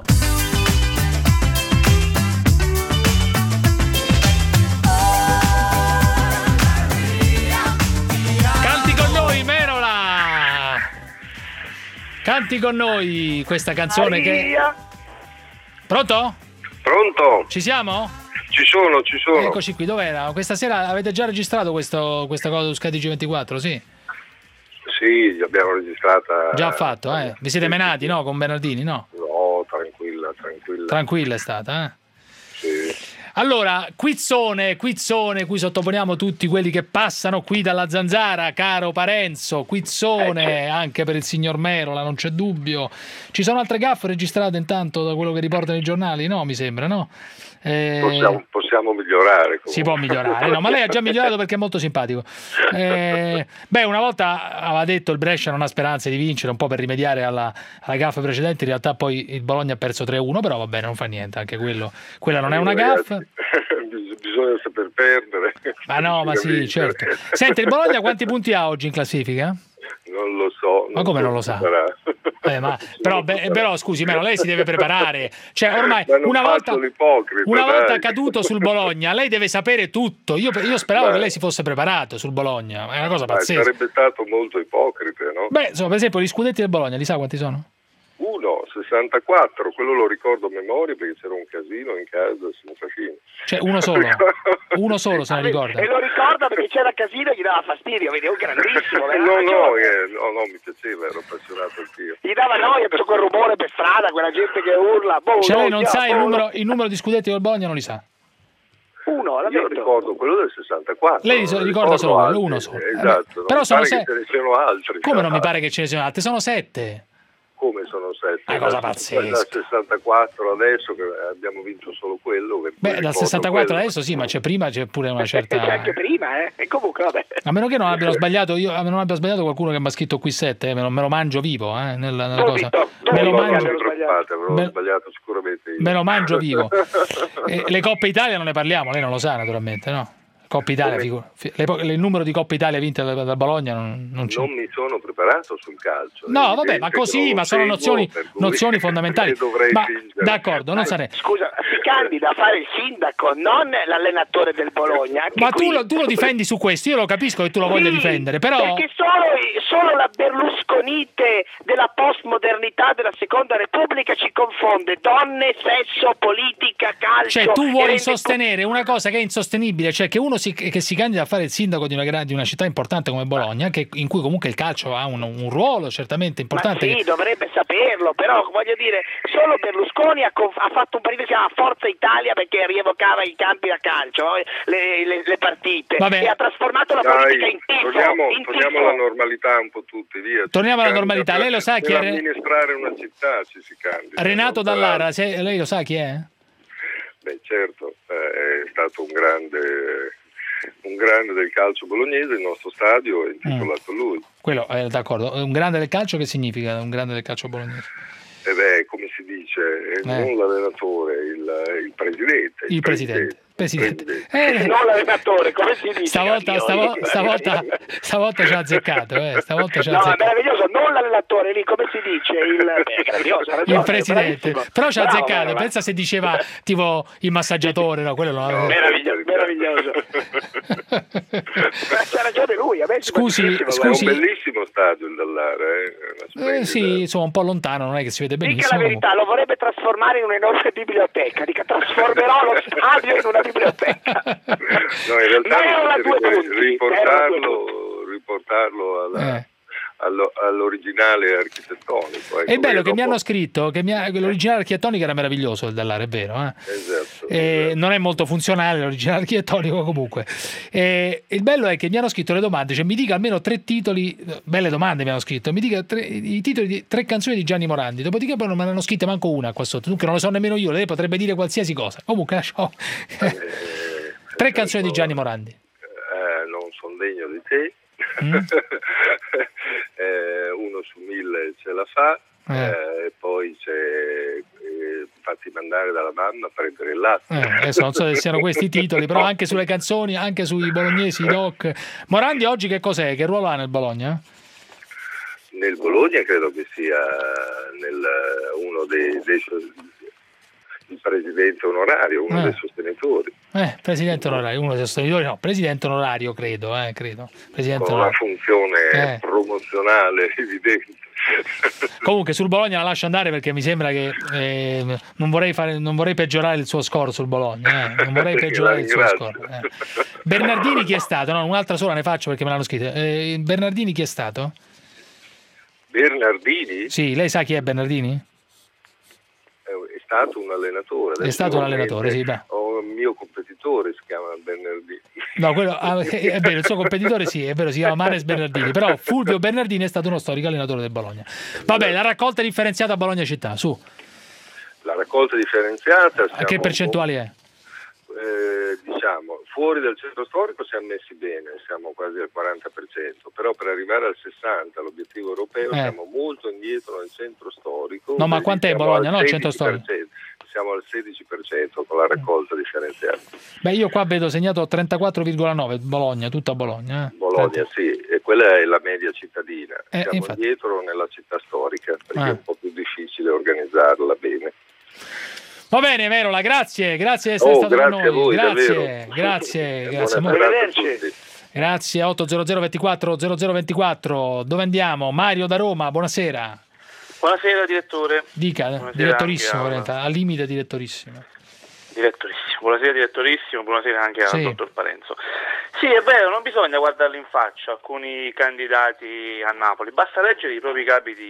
Canti con noi, Merola! Canti con noi questa canzone che... Maria. Pronto? Pronto? Ci siamo? Ci sono, ci sono. Eccoci qui, dov'era? Questa sera avete già registrato questo, questa cosa su Sky T G ventiquattro, sì? Sì, l'abbiamo registrata. Già fatto, eh? Vi siete menati, no? Con Bernardini, no? No, tranquilla, tranquilla. Tranquilla è stata, eh? Sì. Allora, quizzone, quizzone, cui sottoponiamo tutti quelli che passano qui dalla Zanzara, caro Parenzo, quizzone anche per il signor Merola, non c'è dubbio. Ci sono altre gaffe registrate intanto da quello che riportano i giornali? No, mi sembra, no? Eh... Possiamo, possiamo migliorare. Comunque. Si può migliorare, no, ma lei ha già migliorato perché è molto simpatico. Eh, beh, una volta aveva detto il Brescia non ha speranze di vincere, un po' per rimediare alla, alla gaffa precedente, in realtà poi il Bologna ha perso tre a uno, però va bene, non fa niente, anche quello, quella non è una gaffa. Bis- Bisogna saper perdere. Ma no, ma sì, Vincere. certo. Senti, il Bologna quanti punti ha oggi in classifica? Non lo so. Ma come so non lo sa? sarà. Eh, ma, però, beh, però scusi, Melo, lei si deve preparare. Cioè, ormai Ma non una volta, faccio l'ipocrita, una volta dai. caduto sul Bologna, lei deve sapere tutto. Io, io speravo Beh. che lei si fosse preparato sul Bologna, è una cosa Ma pazzesca. sarebbe stato molto ipocrita, no? Beh, insomma, per esempio, gli scudetti del Bologna, li sa quanti sono? Uno, sessantaquattro, quello lo ricordo a memoria perché c'era un casino in casa senza fine. Cioè, uno solo? Uno solo se ne ricorda? E lo ricorda perché c'era casino e gli dava fastidio, vedi, è un grandissimo. Eh, aveva no, no, ragione. eh, no, no, mi piaceva, ero appassionato anch'io. Gli dava noia per quel rumore per strada, quella gente che urla. Boh, Cioè, lei no, non sa il boh, numero, il numero di scudetti del Bologna, non li sa? Uno, l'ha Io detto. ricordo quello del sessantaquattro. Lei ricorda ricordo solo quello, altri. uno solo. Esatto, Però non sono mi pare se- che ce ne siano altri. Come non mi pare che ce ne siano altre? Sono sette. Come sono sette? Una cosa Dal- pazzesca. Dal sessantaquattro adesso che abbiamo vinto solo quello. Che Beh, ricordo dal sessantaquattro quello. adesso sì, ma c'è prima c'è pure una C'è certa... anche prima, eh? E comunque, vabbè. A meno che non abbiano sbagliato, io non abbia sbagliato qualcuno che mi ha scritto qui sette, eh, me, lo, me lo mangio vivo, eh, nella, nella cosa. Me lo No, no, mangio, non preoccupate, avrò me- sbagliato sicuramente io. me lo mangio vivo. E le Coppe Italia non ne parliamo, lei non lo sa naturalmente, no? Coppa Italia, figu- fi- le po- le- il numero di Coppe Italia vinte da, da Bologna non, non c'è. Non mi sono preparato sul calcio. No, È vabbè, ma evidente che così, non ma sono seguo, nozioni, per cui nozioni fondamentali. ne dovrei Ma fingere. d'accordo, non se ne. Scusa, si candida a fare il sindaco, non l'allenatore del Bologna. Anche Ma tu qui. lo, tu lo difendi su questo, io lo capisco che tu lo voglia Sì, difendere, però perché solo, solo la berlusconite della postmodernità della Seconda Repubblica ci confonde donne, sesso, politica, calcio. cioè tu e vuoi rende- sostenere una cosa che è insostenibile, cioè che uno si, che si candida a fare il sindaco di una, gra- di una città importante come Bologna, che, in cui comunque il calcio ha un, un ruolo certamente importante. Sì, dovrebbe saperlo, però voglio dire, solo Berlusconi ha, conf- ha fatto un partito che si chiama Forza Italia perché rievocava i campi da calcio, le, le- le partite, Vabbè. e ha trasformato la Dai, politica in tifo. torniamo, in torniamo tifo. alla normalità un po' tutti, via. Ci Torniamo si alla candida normalità. per- Lei lo sa chi per è- amministrare una città ci si candida. Renato non per Dallara, altro. se- lei lo sa chi è? Beh, certo, eh, è stato un grande, un grande del calcio bolognese, il nostro stadio è intitolato a lui. Quello, eh, d'accordo. Un grande del calcio che significa un grande del calcio bolognese? Ed è, come si dice, eh, non l'allenatore, il, il presidente. Il presidente. Presidente. Eh, Non l'allenatore, come si dice? Stavolta, stavo- Gaglioni? stavolta, stavolta ci ha azzeccato, eh, stavolta ci ha No, è azzeccato. meraviglioso, non l'allenatore lì, come si dice? Il, è grandioso, ha ragione, Il presidente, bravissimo. però ci ha Bravo, azzeccato. bravo. Pensa se diceva tipo il massaggiatore, no, quello no. Meraviglioso, meraviglioso. Ma c'ha ragione lui, a me si Scusi, fa scusi. È un bellissimo stadio il Dallara, eh? È una Eh, splendida- sì, insomma, un po' lontano, non è che si vede Dica benissimo. la verità, lo vorrebbe trasformare in un'enorme biblioteca. Dica, trasformerò lo stadio in una biblioteca. No, in realtà Ma erano bisogna due punti, riportarlo, riportarlo alla- Eh. allo- all'originale architettonico. ecco, È bello che dopo- mi hanno scritto che, mi ha- che l'originale architettonico era meraviglioso, il Dallara, è vero. Eh? Esatto. Eh, non è molto funzionale l'originale architettonico comunque. Eh, il bello è che mi hanno scritto le domande, cioè mi dica almeno tre titoli, belle domande mi hanno scritto, mi dica tre- i titoli di tre canzoni di Gianni Morandi, dopodiché poi non me ne hanno scritte manco una qua sotto, dunque non lo so nemmeno io, lei potrebbe dire qualsiasi cosa. Comunque lascio. Tre canzoni di Gianni Morandi. Eh, non sono degno di te. Mm? Eh, uno su mille ce la fa. Eh. Eh, poi c'è eh, fatti mandare dalla mamma a prendere il latte. Eh, adesso non so se siano questi i titoli, però anche sulle canzoni, anche sui bolognesi, i doc. Morandi oggi che cos'è? Che ruolo ha nel Bologna? Nel Bologna credo che sia nel, uno dei, dei il presidente onorario, uno Eh. dei sostenitori, Eh, presidente onorario, uno dei sostenitori, no, presidente onorario credo, eh, credo. Presidente con una onorario. funzione Eh. promozionale evidente. Comunque sul Bologna la lascio andare perché mi sembra che eh, non, vorrei fare, non vorrei peggiorare il suo score sul Bologna, eh, non vorrei peggiorare il suo La score. ringrazio. eh. Bernardini chi è stato? No, un'altra sola ne faccio perché me l'hanno scritta. Eh, Bernardini chi è stato? Bernardini Sì, lei sa chi è Bernardini? è stato un allenatore. È stato un allenatore, sì, beh. Ho un mio competitore, si chiama Bernardini. No, quello, ah, è vero, il suo competitore sì, è vero, si chiama Manes Bernardini, però Fulvio Bernardini è stato uno storico allenatore del Bologna. Vabbè, la raccolta differenziata a Bologna città, su. La raccolta differenziata. A che siamo- percentuali è? Eh, diciamo, fuori dal centro storico siamo messi bene, siamo quasi al quaranta per cento, però per arrivare al sessanta, l'obiettivo europeo, Eh. siamo molto indietro nel centro storico. No, ma quindi quant'è siamo Bologna, al no, il centro sedici per cento. Siamo al sedici per cento con la raccolta differenziata. Beh, io qua vedo segnato trentaquattro virgola nove, Bologna, tutta Bologna. Eh. Bologna, sì, e quella è la media cittadina. Eh, siamo infatti. indietro nella città storica perché Ah. è un po' più difficile organizzarla bene. Va bene, Merola, grazie, grazie di essere Oh, stato con grazie a noi. voi, grazie, davvero. grazie, E grazie. buona molto. serata a tutti. Grazie, otto zero zero ventiquattro zero zero ventiquattro. Dove andiamo? Mario da Roma, buonasera. Buonasera direttore. Dica, Buonasera direttorissimo, anche a- veramente, al limite direttorissimo. Direttorissimo, buonasera direttorissimo, buonasera anche al Sì. dottor Parenzo. Sì, è vero, non bisogna guardarli in faccia alcuni candidati a Napoli, basta leggere i propri capi di,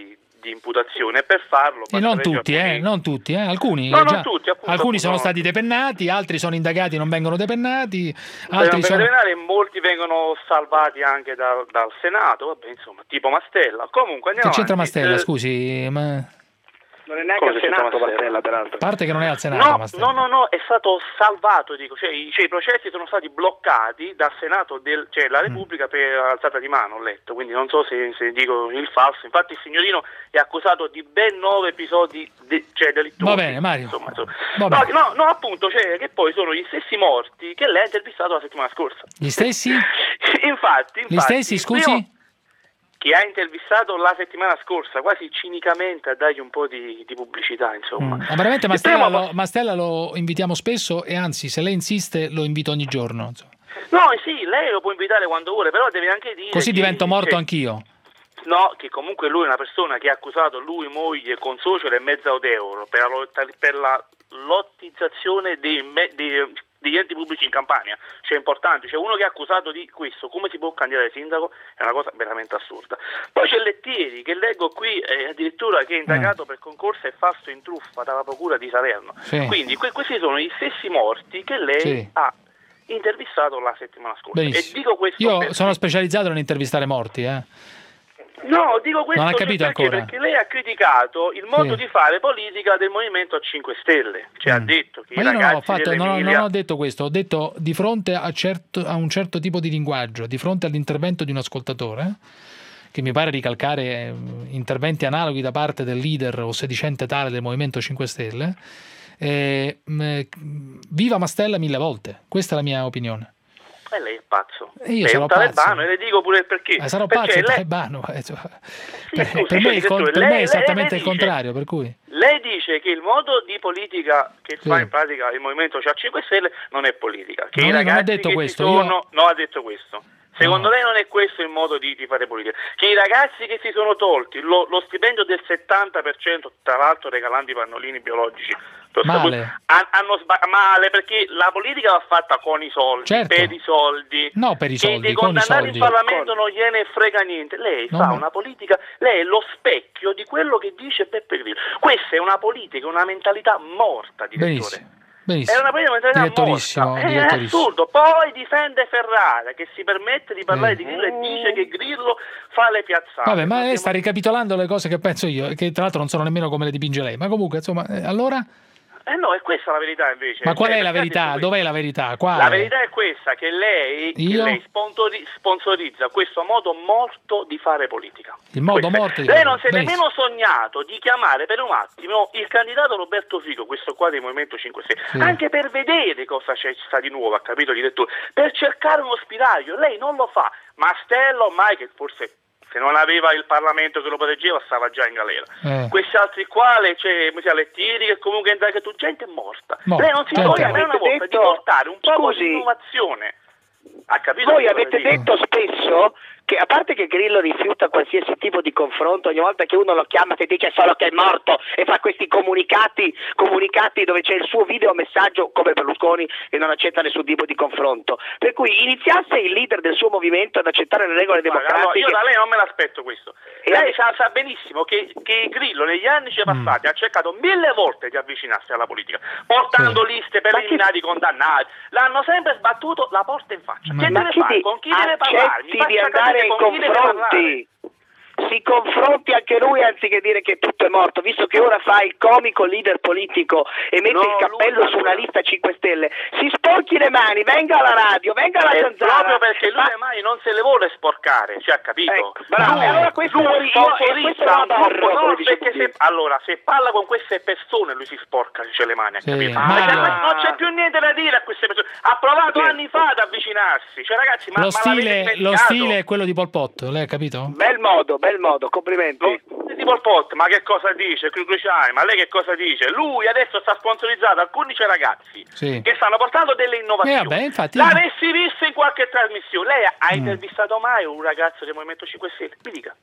di imputazione, e per farlo... E non tutti, eh, non tutti, eh, alcuni, no, già, non tutti appunto, alcuni appunto, sono no. stati depennati, altri sono indagati e non vengono depennati, non altri sono... depennati, molti vengono salvati anche da, dal Senato, vabbè, insomma, tipo Mastella. Comunque andiamo Che c'entra avanti. Mastella, Eh, scusi? Ma... Non è neanche Cosa al Senato c'entra Mastella, peraltro. A parte che non è al Senato, No, Mastella. no, no, no, è stato salvato, dico, cioè, i, cioè, i processi sono stati bloccati dal Senato, del, cioè la Repubblica per alzata di mano, ho letto, quindi non so se, se dico il falso. Infatti il signorino è accusato di ben nove episodi de, cioè, delittuosi. Va bene, Mario. Insomma, insomma. Va No, bene. no, no, appunto, cioè, che poi sono gli stessi morti che lei ha intervistato la settimana scorsa. Gli stessi? infatti, infatti, Gli stessi, il scusi? primo che ha intervistato la settimana scorsa, quasi cinicamente, a dargli un po' di, di pubblicità, insomma. Ma veramente Il Mastella, primo- lo, Mastella lo invitiamo spesso e anzi, se lei insiste, lo invito ogni giorno. insomma. No, sì, lei lo può invitare quando vuole, però deve anche dire... Così che- divento morto cioè, anchio. No, che comunque lui è una persona che ha accusato lui, moglie, consocio e mezzo d'euro per la, lotta- per la lottizzazione dei, me- dei- degli enti pubblici in Campania. Cioè è importante, cioè uno che è accusato di questo, come si può candidare sindaco? È una cosa veramente assurda. Poi c'è Lettieri, che leggo qui, eh, addirittura che è indagato per concorso e falso in truffa dalla procura di Salerno. Sì. Quindi que- questi sono gli stessi morti che lei Sì. ha intervistato la settimana scorsa. Benissimo. E dico questo Io perché- sono specializzato nell'intervistare morti, eh. No, dico questo Non ha capito perché, ancora. perché lei ha criticato il modo Sì. di fare politica del Movimento cinque Stelle, cioè ha detto che Ma i io non ragazzi ho, fatto, non, ho, dell'Emilia... non ho detto questo, ho detto di fronte a, certo, a un certo tipo di linguaggio, di fronte all'intervento di un ascoltatore, che mi pare ricalcare eh, interventi analoghi da parte del leader o sedicente tale del Movimento cinque Stelle, eh, mh, viva Mastella mille volte, questa è la mia opinione. E lei è pazzo. E io Lei è sarò un talebano pazzo. e le dico pure il perché. Eh, sarò Perché pazzo e lei... talebano. eh, cioè, Sì, per, scusi, per me, il direttore, con- per lei- me è lei- esattamente lei il dice- contrario, per cui... Lei dice che il modo di politica che Sì. fa in pratica il Movimento cinque Stelle non è politica. Che No, i io non ho ragazzi detto che questo, ci io- sono... No, ha detto questo. Secondo No. lei non è questo il modo di, di fare politica? Che i ragazzi che si sono tolti lo, lo stipendio del settanta per cento, tra l'altro regalando i pannolini biologici, Male. han- hanno sba- male perché la politica va fatta con i soldi, Certo. per i soldi. No, per i Che soldi, dei con i condannati soldi. in Parlamento non gliene frega niente. Lei No, fa ma- una politica, lei è lo specchio di quello che dice Beppe Grillo. Questa è una politica, una mentalità morta, direttore. Benissimo. Benissimo. È una politica, una mentalità Direttorissimo, morta. È direttorissimo. assurdo. Poi difende Ferrara che si permette di parlare Eh. di Grillo e dice che Grillo fa le piazzate. Vabbè, ma lei sta ricapitolando le cose che penso io, che tra l'altro non sono nemmeno come le dipinge lei. Ma comunque, insomma, eh, allora... Eh no, è questa la verità invece. Ma qual Cioè, è la perché ha detto verità? questo? Dov'è la verità? Quale? La verità è questa, che lei, che Io? lei sponsori- sponsorizza questo modo morto di fare politica. Il modo Questo è. morto di Lei fare non si è politica. nemmeno sognato di chiamare per un attimo il candidato Roberto Fico, questo qua del Movimento cinque Stelle, Sì. anche per vedere cosa c'è sta di nuovo, ha capito direttore? Per cercare uno spiraglio. Lei non lo fa. Mastella ormai, che forse se non aveva il Parlamento che lo proteggeva stava già in galera. Eh. Questi altri qua, le- c'è cioè, Lettieri che comunque entra che tu, gente è morta. Morta, Lei non si gente voglia è mai una morta. volta di portare un po' Scusi. di innovazione. Ha capito? Voi cosa avete dico? detto spesso che, a parte che Grillo rifiuta qualsiasi tipo di confronto, ogni volta che uno lo chiama ti dice solo che è morto e fa questi comunicati, comunicati dove c'è il suo video messaggio come Berlusconi che non accetta nessun tipo di confronto. Per cui iniziasse il leader del suo movimento ad accettare le regole Guarda, democratiche. allora, io da lei non me l'aspetto questo. E Lei lei- sa, sa benissimo che, che Grillo negli anni passati ha cercato mille volte di avvicinarsi alla politica, portando liste per Ma che- eliminare i condannati. L'hanno sempre sbattuto la porta in faccia. Ma Che deve chi fare? di- Con chi deve parlare? Mi accetti di faccia andare capire in con chi deve parlare. confronti, si confronti anche lui anziché dire che tutto è morto, visto che ora fa il comico leader politico e mette No, il cappello lui- su una lista cinque Stelle, si sporchi le mani, venga alla radio, venga alla È zanzara. proprio perché lui Ma- le mani non se le vuole sporcare, cioè ha capito? Ecco, bravo, Lui- allora questo lui io- io- sponsorizza questo lo un aborro, gruppo, no, come dice perché Putin. se, allora, se parla con queste persone lui si sporca, dice le mani, ha Sì, capito? Mario. Perché non c'è più niente da dire a queste persone. Ha provato Sì. anni fa ad avvicinarsi, cioè ragazzi, ma, Lo ma l'avete stile, lo dimenticato? stile è quello di Pol Pot, lei ha capito? Bel modo, bel modo, complimenti. Lo- di Pol Pot, ma che cosa dice? Cruciani, ma lei che cosa dice? Lui adesso sta sponsorizzando alcuni ragazzi Sì. che stanno portando delle innovazioni. Eh, vabbè, infatti- L'avessi visto in qualche trasmissione, lei ha Mm. intervistato mai un ragazzo del Movimento cinque Stelle? Mi dica.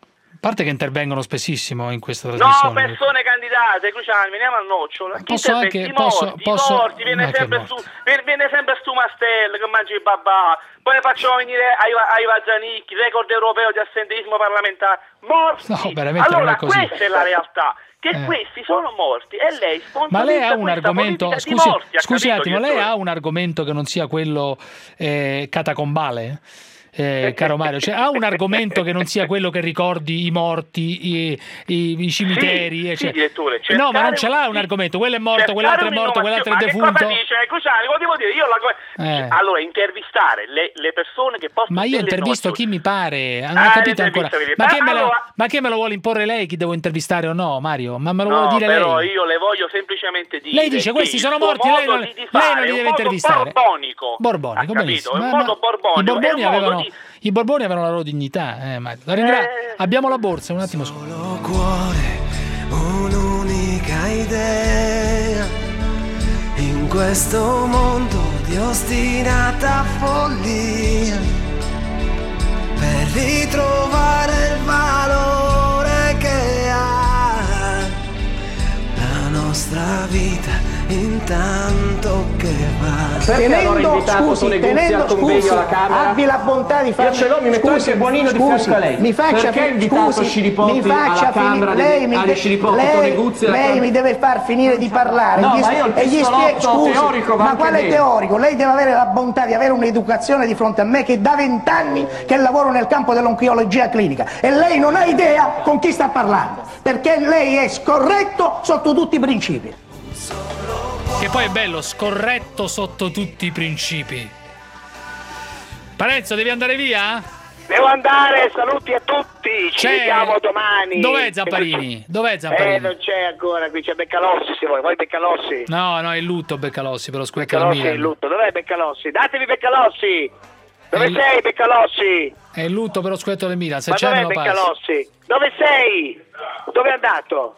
parte che intervengono spessissimo in questa trasmissione. No, persone candidate, Cruciani, veniamo al nocciolo. Chi Posso interventi? anche- I posso- morti, posso- i morti, viene Ma che sempre, morti? su, viene sempre stu Mastella che mangi il babà, poi ne facciamo venire ai, ai Vaggianicchi, record europeo di assenteismo parlamentare, morti. No, veramente non allora è così. questa è la realtà, che Eh. questi sono morti e lei sponsorizza Ma lei ha un questa argomento, politica di scusi, morti, ha scusi un capito, attimo, lei direttore? ha un argomento che non sia quello eh, catacombale? Eh, caro Mario, cioè, ha un argomento che non sia quello che ricordi i morti, i, i, i cimiteri? Sì, eccetera. sì, direttore, no, ma non cercare ce l'ha un- un argomento, quello è morto, cercare quell'altro è morto, quell'altro è un'innovazione. defunto. Ma che cosa dice Cruciani? Cosa devo dire? Io la... Eh. Allora, intervistare le, le persone che possono... Ma io delle intervisto innovazioni. chi mi pare, non Ah, ho capito ancora. l'intervista, vedi. Ma che, Ma me lo, allora- ma che me lo vuole imporre lei chi devo intervistare o no, Mario? Ma me lo No, vuole dire però lei? io le voglio semplicemente dire Lei dice che questi il sono suo morti, lei modo non, di lei fare non li è un deve modo intervistare. borbonico. Borbonico, Ha capito? benissimo. È un Ma- modo ma- borbonico, I Borboni, è un modo avevano, di- I Borboni avevano la loro dignità, eh, Mario. La ringra- Abbiamo la borsa, un attimo solo. cuore, un'unica idea in questo mondo di ostinata follia, per ritrovare il valore che ha la nostra vita intanto che va. Perché allora ha invitato scusi, Tone Guzzi tenendo, al convegno scusi, alla Camera? abbi la bontà di farmi... Io ce l'ho, mi metto scusi, anche Buonino di scusi, fianco a lei. mi faccia Perché ha fi- invitato scusi, Scilipoti mi faccia alla fini- Camera lei di- mi ah, de- di Scilipoti, lei- Tone Guzzi alla lei Camera. mi deve far finire di parlare. No, Gli ma sp- io il e gli pistolotto scusi, teorico va ma anche quale bene. teorico? Lei deve avere la bontà di avere un'educazione di fronte a me che da vent'anni che lavoro nel campo dell'oncologia clinica e lei non ha idea con chi sta parlando, perché lei è scorretto sotto tutti i principi. Che poi è bello, scorretto sotto tutti i principi. Parenzo, devi andare via? Devo andare, saluti a tutti, ci C'è- vediamo domani. Dov'è Zamparini? Dov'è Zamparini? Eh, non c'è ancora, qui c'è Beccalossi se vuoi, vuoi Beccalossi? No, no, è in lutto Beccalossi per lo scudetto del Beccalossi è Milan. in lutto, dov'è Beccalossi? Datevi Beccalossi! Dove È in- sei Beccalossi? È in lutto per lo scudetto del Milan, se Ma c'è dov'è me lo passi. Beccalossi? Dove sei? Dove è andato?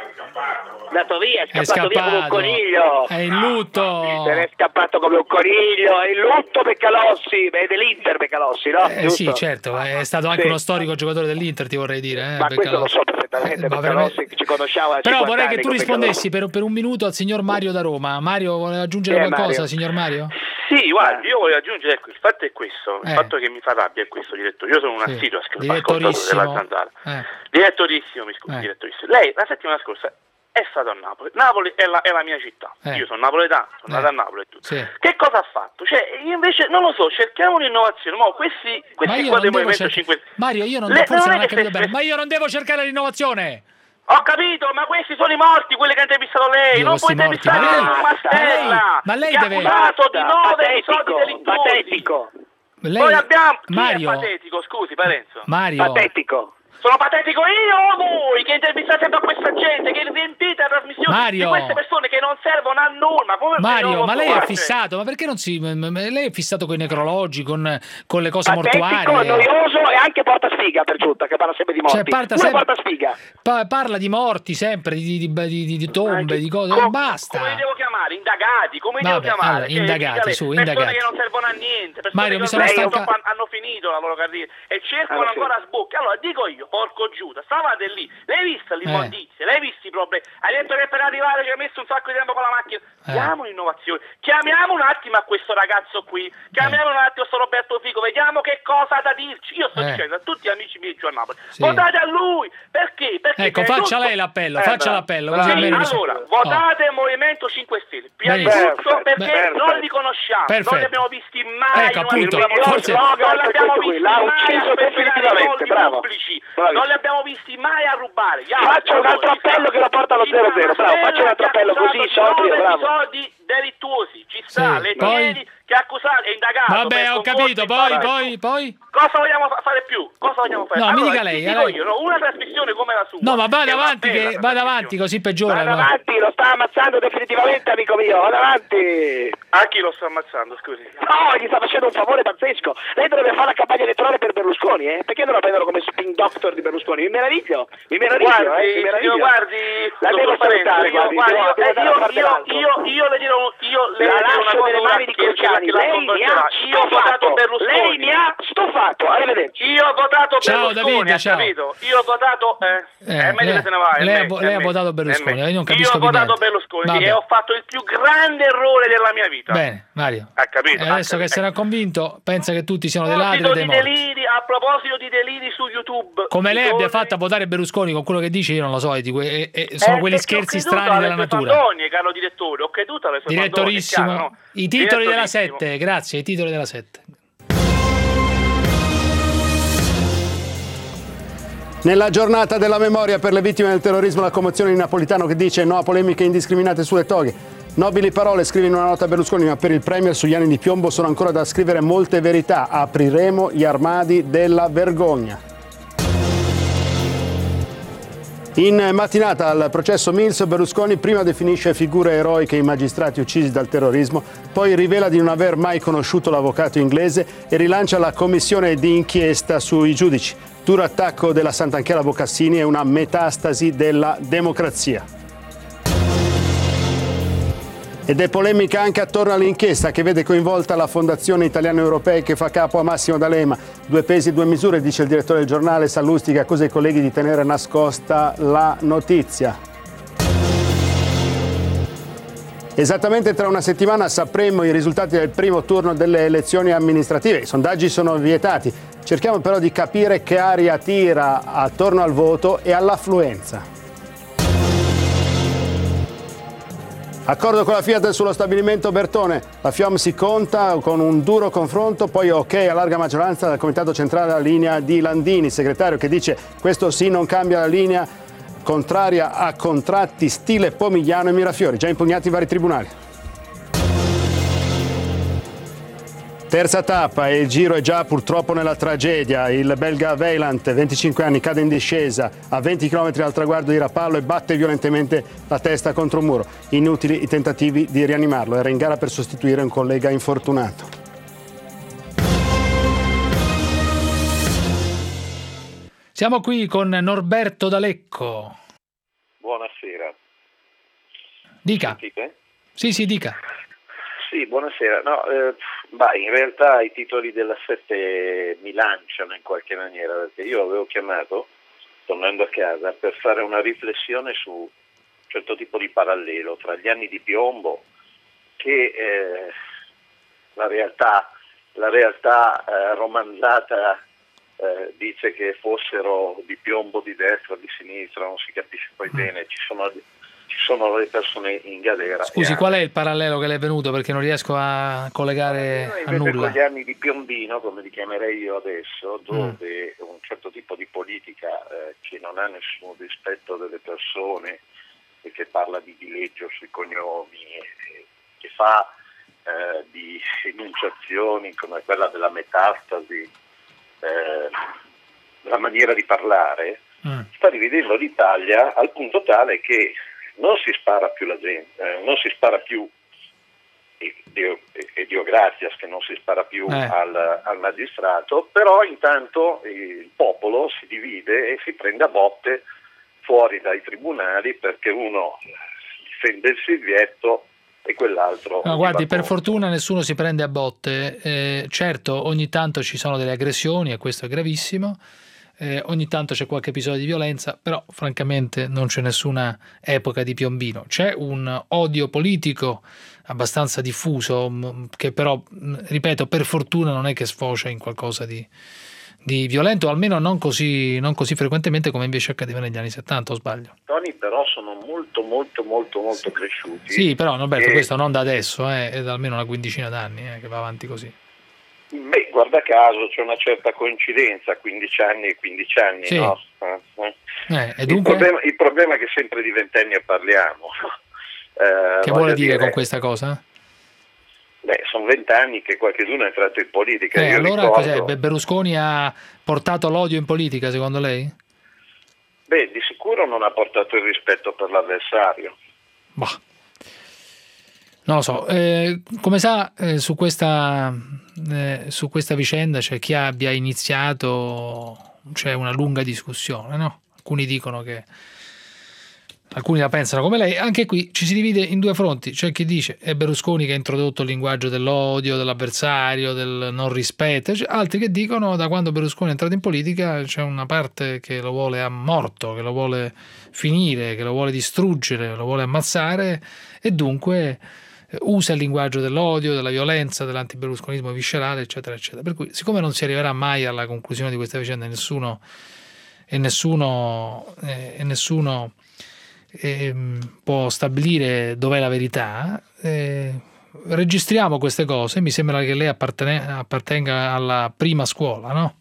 È andato via, è È scappato, via come un scappato. coniglio. È in lutto. Se n'è scappato come un coniglio, è in lutto Beccalossi, è dell'Inter Beccalossi, no? Eh, Giusto? sì, certo, è stato anche Sì. uno storico giocatore dell'Inter, ti vorrei dire. Eh, Ma questo lo Beccalossi. so perfettamente, Eh, ma Beccalossi veramente- che ci conosciamo da Però cinquanta vorrei che anni tu con rispondessi per, per un minuto al signor Mario da Roma. Mario, vuole aggiungere Eh, qualcosa, Mario. signor Mario? Sì, guardi, io voglio aggiungere, ecco, il fatto è questo, il Eh. fatto che mi fa rabbia è questo, direttore. Io sono un Sì. assiduo ascoltatore Direttorissimo. della Zanzara. Eh. Direttorissimo, mi scusi, Eh. direttorissimo. Lei la settimana scorsa è stato a Napoli. Napoli è la, è la mia città. Eh. Io sono napoletano, sono Eh. nato a Napoli e tutto. Sì. Che cosa ha fatto? Cioè, io invece non lo so, cerchiamo un'innovazione. Mo questi Ma questi io qua non del devo Movimento cer- cinque Mario, io non, Le- forse non non è ha che capito se- bene, ma io non devo cercare l'innovazione. Ho capito, ma questi sono i morti, quelli che ha intervistato lei. Io non questi puoi morti, intervistare ma lei- un Mastella, ma lei- ma lei che deve- ha accusato di nove Patetico, episodi delittuosi. patetico. Lei- Poi abbiamo chi Mario, è patetico, scusi Parenzo. Mario, Patetico. Sono patetico io o voi che intervistate sempre questa gente, che riempite la trasmissione Mario. di queste persone che non servono a nulla. Ma come non Mario, lo ma so, lei è guarda. fissato? Ma perché non si. m- m- Lei è fissato con i necrologi, con, con le cose Patetico, mortuarie? noioso e anche porta sfiga per giunta, che parla sempre di morti. Cioè, parta Pure sempre- porta sfiga. Pa- parla di morti sempre, di, di, di- di- di tombe, di cose. Co- Basta. Come li devo chiamare? Indagati, come li Vabbè, devo chiamare? allora, indagati, dica lei, su, persone indagati. che non servono a niente, persone Mario, che mi sono lei stanca- dopo hanno finito la loro carriera e cercano Ah, sì. ancora sbocchi. Allora dico io, porco Giuda, stavate lì, l'hai vista Eh. l'immondizia, l'hai visti i problemi, hai detto che per arrivare ci hai messo un sacco di tempo con la macchina. Eh. Chiamiamo un'innovazione, chiamiamo un attimo a questo ragazzo qui, chiamiamo un attimo a sto Roberto Fico, vediamo che cosa ha da dirci. Io sto Eh. dicendo a tutti gli amici miei giù a Napoli, Sì. votate a lui, perché? Perché Ecco, prima di faccia tutto- lei l'appello, Eh, faccia bravo. l'appello. Sì, così almeno mi so- allora, Oh. votate Movimento cinque Stelle, prima di Benissimo. tutto perché Perfetto. non li conosciamo, Perfetto. non li abbiamo visti mai Ecco, in una appunto, vita, forse- non li abbiamo questo qui, visti l'ha mai ucciso a spendere definitivamente, soldi bravo. pubblici, Bravissimo. non li abbiamo visti mai a rubare. Gli Faccia altri, un altro allora, ci appello sta- che lo porta allo ci zero sta zero, bravo, Mastella faccia un altro che ha appello accusato così, di soldi, nove bravo. episodi delittuosi, ci sta, Sì, le poi- Piedi che ha accusato, è indagato. Vabbè, per ho concorso capito, in poi, Parlamento. poi, poi. Cosa vogliamo fa- fare più? Cosa vogliamo fare? No, mi allora, dica lei, ti dico lei- io, no, una trasmissione come la sua. No, ma vada è una avanti, bella che vada avanti, così peggiora. Vada no? avanti, lo sta ammazzando definitivamente, amico mio, vada avanti. A chi lo sta ammazzando, scusi? No, gli sta facendo un favore pazzesco. Lei dovrebbe fare la campagna elettorale per Berlusconi, eh? Perché non la prendono come spin doctor di Berlusconi? Mi meraviglio, mi meraviglio, Guardi, eh? Mi meraviglio. signor, guardi, la dottor devo Parenzo, salutare, io, guardi, guardi, devo- io, devo andare a io, parte io, l'altro. io, io le dirò, io le La dirò una lascio cosa nelle ora mani di che- che la- Cruciani, che la lei mi convincerà. ha Io stufato. Berlusconi. Lei mi ha stufato. Arrivederci. Io ho votato Ciao, Berlusconi, Davide, ha ciao. capito? Io ho votato eh, Eh, è meglio lei, che se ne va. è lei ha me- vo- è lei ha me- votato è Berlusconi, me. io non Io capisco ho più votato niente. Berlusconi, sì, Vabbè. e ho fatto il più grande errore della mia vita. Bene, Mario. Ha capito? E adesso Ha che se ne è convinto, pensa che tutti siano A dei ladri e proposito dei di morti. deliri, a proposito di deliri su YouTube. Come lei ci abbia sono- fatto a votare Berlusconi con quello che dice, io non lo so, e di que- e- e sono Eh, quelli perché ho scherzi creduto strani alle della sue natura. fandonie, caro direttore, ho creduto alle sue fandonie, Direttorissimo. chiaro, no? I titoli della Direttorissimo. sette, grazie, i titoli della sette. Nella giornata della memoria per le vittime del terrorismo, la commozione di Napolitano che dice no a polemiche indiscriminate sulle toghe. Nobili parole, scrive in una nota Berlusconi, ma per il Premier sugli anni di piombo sono ancora da scrivere molte verità. Apriremo gli armadi della vergogna. In mattinata al processo Mills, Berlusconi prima definisce figure eroiche i magistrati uccisi dal terrorismo, poi rivela di non aver mai conosciuto l'avvocato inglese e rilancia la commissione di inchiesta sui giudici. Duro attacco della Sant'Anchela Bocassini e una metastasi della democrazia. Ed è polemica anche attorno all'inchiesta che vede coinvolta la Fondazione Italiani Europei che fa capo a Massimo D'Alema. Due pesi, due misure, dice il direttore del giornale. Sallusti che accusa i colleghi di tenere nascosta la notizia. Esattamente tra una settimana sapremo i risultati del primo turno delle elezioni amministrative. I sondaggi sono vietati. Cerchiamo però di capire che aria tira attorno al voto e all'affluenza. Accordo con la Fiat sullo stabilimento Bertone. La F I O M si conta con un duro confronto, poi ok a larga maggioranza dal Comitato Centrale la linea di Landini, segretario che dice questo sì non cambia la linea, contraria a contratti stile Pomigliano e Mirafiori, già impugnati in vari tribunali. Terza tappa e il giro è già purtroppo nella tragedia. Il belga Weiland, venticinque anni, cade in discesa a venti chilometri dal traguardo di Rapallo e batte violentemente la testa contro un muro. Inutili i tentativi di rianimarlo. Era in gara per sostituire un collega infortunato. Siamo qui con Norberto D'Alecco. Buonasera. Dica. Sentite? Sì, sì, dica. Sì, buonasera. No, eh, bah, in realtà i titoli della sette mi lanciano in qualche maniera, perché io avevo chiamato, tornando a casa, per fare una riflessione su un certo tipo di parallelo tra gli anni di piombo che eh, la realtà, la realtà eh, romanzata eh, dice che fossero di piombo di destra, di sinistra, non si capisce poi bene, ci sono... Ci sono le persone in galera. Scusi, qual è il parallelo che le è venuto? Perché non riesco a collegare a Invece nulla. con gli anni di Piombino, come li chiamerei io adesso, dove mm. un certo tipo di politica eh, che non ha nessun rispetto delle persone e che parla di dileggio sui cognomi, e, che fa eh, di enunciazioni come quella della metastasi, eh, la maniera di parlare, mm. sta dividendo l'Italia al punto tale che non si spara più la gente, eh, non si spara più, e Dio, e Dio grazias che non si spara più eh. al, al magistrato, però intanto il popolo si divide e si prende a botte fuori dai tribunali perché uno difende il Silvietto e quell'altro... No, guardi, per fortuna nessuno si prende a botte, eh, certo ogni tanto ci sono delle aggressioni e questo è gravissimo. Eh, ogni tanto c'è qualche episodio di violenza, però francamente non c'è nessuna epoca di Piombino. C'è un odio politico abbastanza diffuso che però, ripeto, per fortuna non è che sfocia in qualcosa di, di violento, almeno non così, non così frequentemente come invece accadeva negli anni settanta, o sbaglio? I toni però sono molto molto molto molto cresciuti. Sì, però Norberto, e... questo non da adesso, eh, è da almeno una quindicina d'anni eh, che va avanti così. Beh, guarda caso, c'è una certa coincidenza, quindici anni e quindici anni, sì. no? Eh, eh, e dunque... il, problema, il problema è che sempre di ventenni parliamo. Eh, che vuole dire, dire con questa cosa? Beh, sono vent'anni che qualcuno è entrato in politica. Eh, Io allora ricordo... cos'è? Berlusconi ha portato l'odio in politica, secondo lei? Beh, di sicuro non ha portato il rispetto per l'avversario. Bah. Non lo so, eh, come sa eh, su, questa, eh, su questa vicenda c'è chi abbia iniziato, c'è una lunga discussione, no? Alcuni dicono che alcuni la pensano come lei. Anche qui ci si divide in due fronti. C'è chi dice è Berlusconi che ha introdotto il linguaggio dell'odio, dell'avversario, del non rispetto, c'è altri che dicono da quando Berlusconi è entrato in politica c'è una parte che lo vuole a morto, che lo vuole finire, che lo vuole distruggere, lo vuole ammazzare, e dunque usa il linguaggio dell'odio, della violenza, dell'antiberlusconismo viscerale, eccetera, eccetera. Per cui, siccome non si arriverà mai alla conclusione di questa vicenda, nessuno e nessuno eh, e nessuno eh, può stabilire dov'è la verità, eh, registriamo queste cose. Mi sembra che lei appartene- appartenga alla prima scuola, no?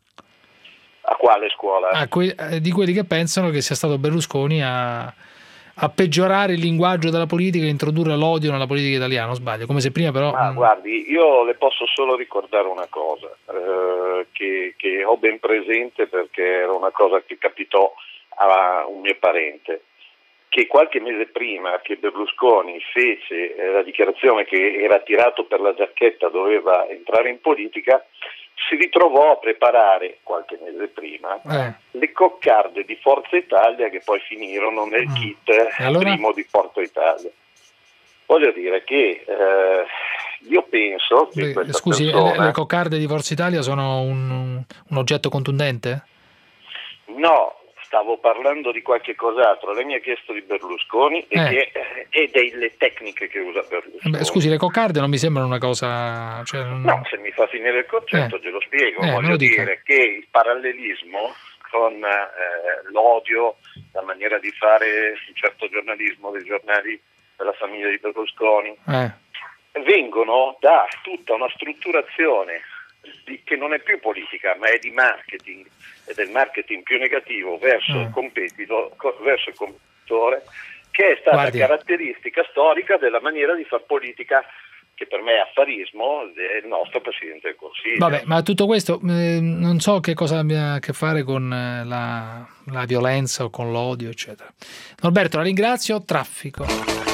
A quale scuola? Ah, que- di quelli che pensano che sia stato Berlusconi a a peggiorare il linguaggio della politica e introdurre l'odio nella politica italiana, sbaglio? Come se prima però... Ma guardi, io le posso solo ricordare una cosa, eh, che, che ho ben presente perché era una cosa che capitò a un mio parente, che qualche mese prima che Berlusconi fece la dichiarazione che era tirato per la giacchetta, doveva entrare in politica, si ritrovò a preparare qualche mese prima eh. le coccarde di Forza Italia che poi finirono nel mm. kit allora? primo di Forza Italia. Voglio dire che eh, io penso che Beh, questa scusi, persona... le, le coccarde di Forza Italia sono un, un oggetto contundente? No, stavo parlando di qualche cos'altro. Lei mi ha chiesto di Berlusconi e, Eh. che, e delle tecniche che usa Berlusconi. Beh, scusi, le coccarde non mi sembrano una cosa... Cioè, non... No, se mi fa finire il concetto Eh. glielo spiego. Eh, me Voglio lo dica. dire che il parallelismo con eh, l'odio, la maniera di fare un certo giornalismo dei giornali della famiglia di Berlusconi, Eh. vengono da tutta una strutturazione di, che non è più politica, ma è di marketing, ed è il marketing più negativo verso Mm. il competitor, co- verso il competitore, che è stata Guardi. caratteristica storica della maniera di far politica, che per me è affarismo, del nostro Presidente del Consiglio. Vabbè, ma tutto questo eh, non so che cosa abbia a che fare con eh, la, la violenza o con l'odio, eccetera. Norberto, la ringrazio. Traffico.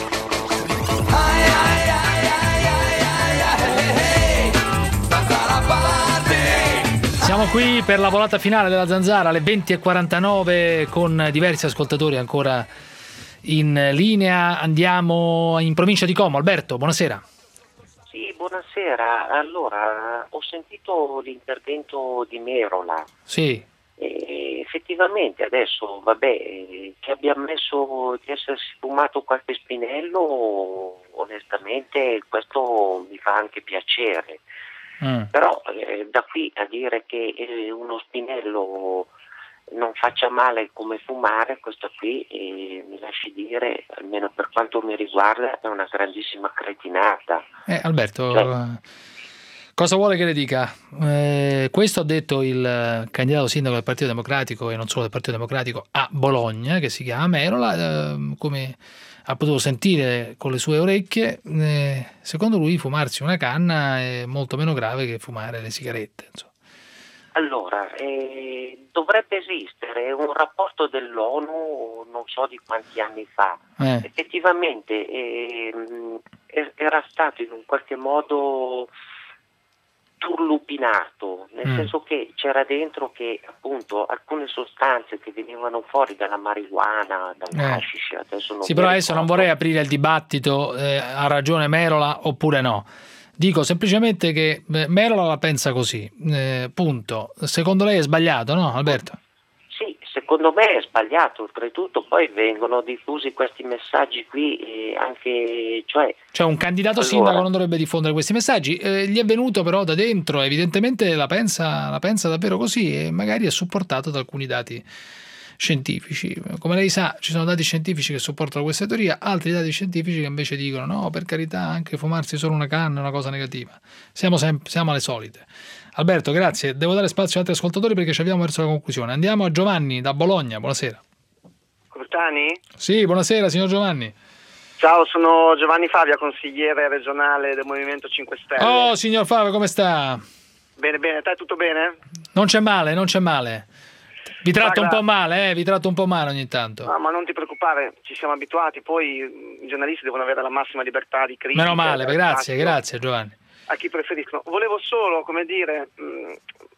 Siamo qui per la volata finale della Zanzara alle venti e quarantanove con diversi ascoltatori ancora in linea. Andiamo in provincia di Como. Alberto, buonasera. Sì, buonasera. Allora, ho sentito l'intervento di Merola. Sì. E effettivamente adesso, vabbè, eh, che abbia ammesso di essersi fumato qualche spinello, onestamente questo mi fa anche piacere. Mm. Però eh, da qui a dire che eh, uno spinello non faccia male come fumare, questo qui eh, mi lasci dire, almeno per quanto mi riguarda, è una grandissima cretinata. Eh, Alberto, Cioè, cosa vuole che le dica? Eh, questo ha detto il candidato sindaco del Partito Democratico, e non solo del Partito Democratico, a Bologna, che si chiama Merola, eh, come ha potuto sentire con le sue orecchie. Eh, secondo lui fumarsi una canna è molto meno grave che fumare le sigarette, insomma. allora, eh, dovrebbe esistere un rapporto dell'ONU, non so di quanti anni fa, Eh. effettivamente eh, era stato in un qualche modo turlupinato, nel Mm. senso che c'era dentro che appunto alcune sostanze che venivano fuori dalla marijuana, dall'hashish, adesso non Sì, mi però adesso non ricordo. vorrei aprire il dibattito, eh, ha ragione Merola oppure no. Dico semplicemente che eh, Merola la pensa così, eh, punto. Secondo lei è sbagliato, no Alberto? Sì, secondo me è sbagliato, oltretutto poi vengono diffusi questi messaggi qui eh, anche, cioè... Cioè un candidato Allora. sindaco non dovrebbe diffondere questi messaggi, eh, gli è venuto però da dentro, evidentemente la pensa, la pensa davvero così e magari è supportato da alcuni dati scientifici. Come lei sa, ci sono dati scientifici che supportano questa teoria, altri dati scientifici che invece dicono no, per carità, anche fumarsi solo una canna è una cosa negativa. Siamo, sem- siamo alle solite. Alberto, grazie. Devo dare spazio ad altri ascoltatori perché ci avviamo verso la conclusione. Andiamo a Giovanni da Bologna. Buonasera. Cortani? Sì, buonasera signor Giovanni. Ciao, sono Giovanni Favia, consigliere regionale del Movimento cinque Stelle. Oh, signor Favio, come sta? Bene, bene, te tutto bene? Non c'è male, non c'è male. Vi tratto un Guarda- po' male, eh? Vi tratto un po' male ogni tanto. No, ma non ti preoccupare, ci siamo abituati, poi mm, i giornalisti devono avere la massima libertà di critica. Meno male, dare grazie, spazio grazie Giovanni. A chi preferiscono. Volevo solo, come dire, mh, ti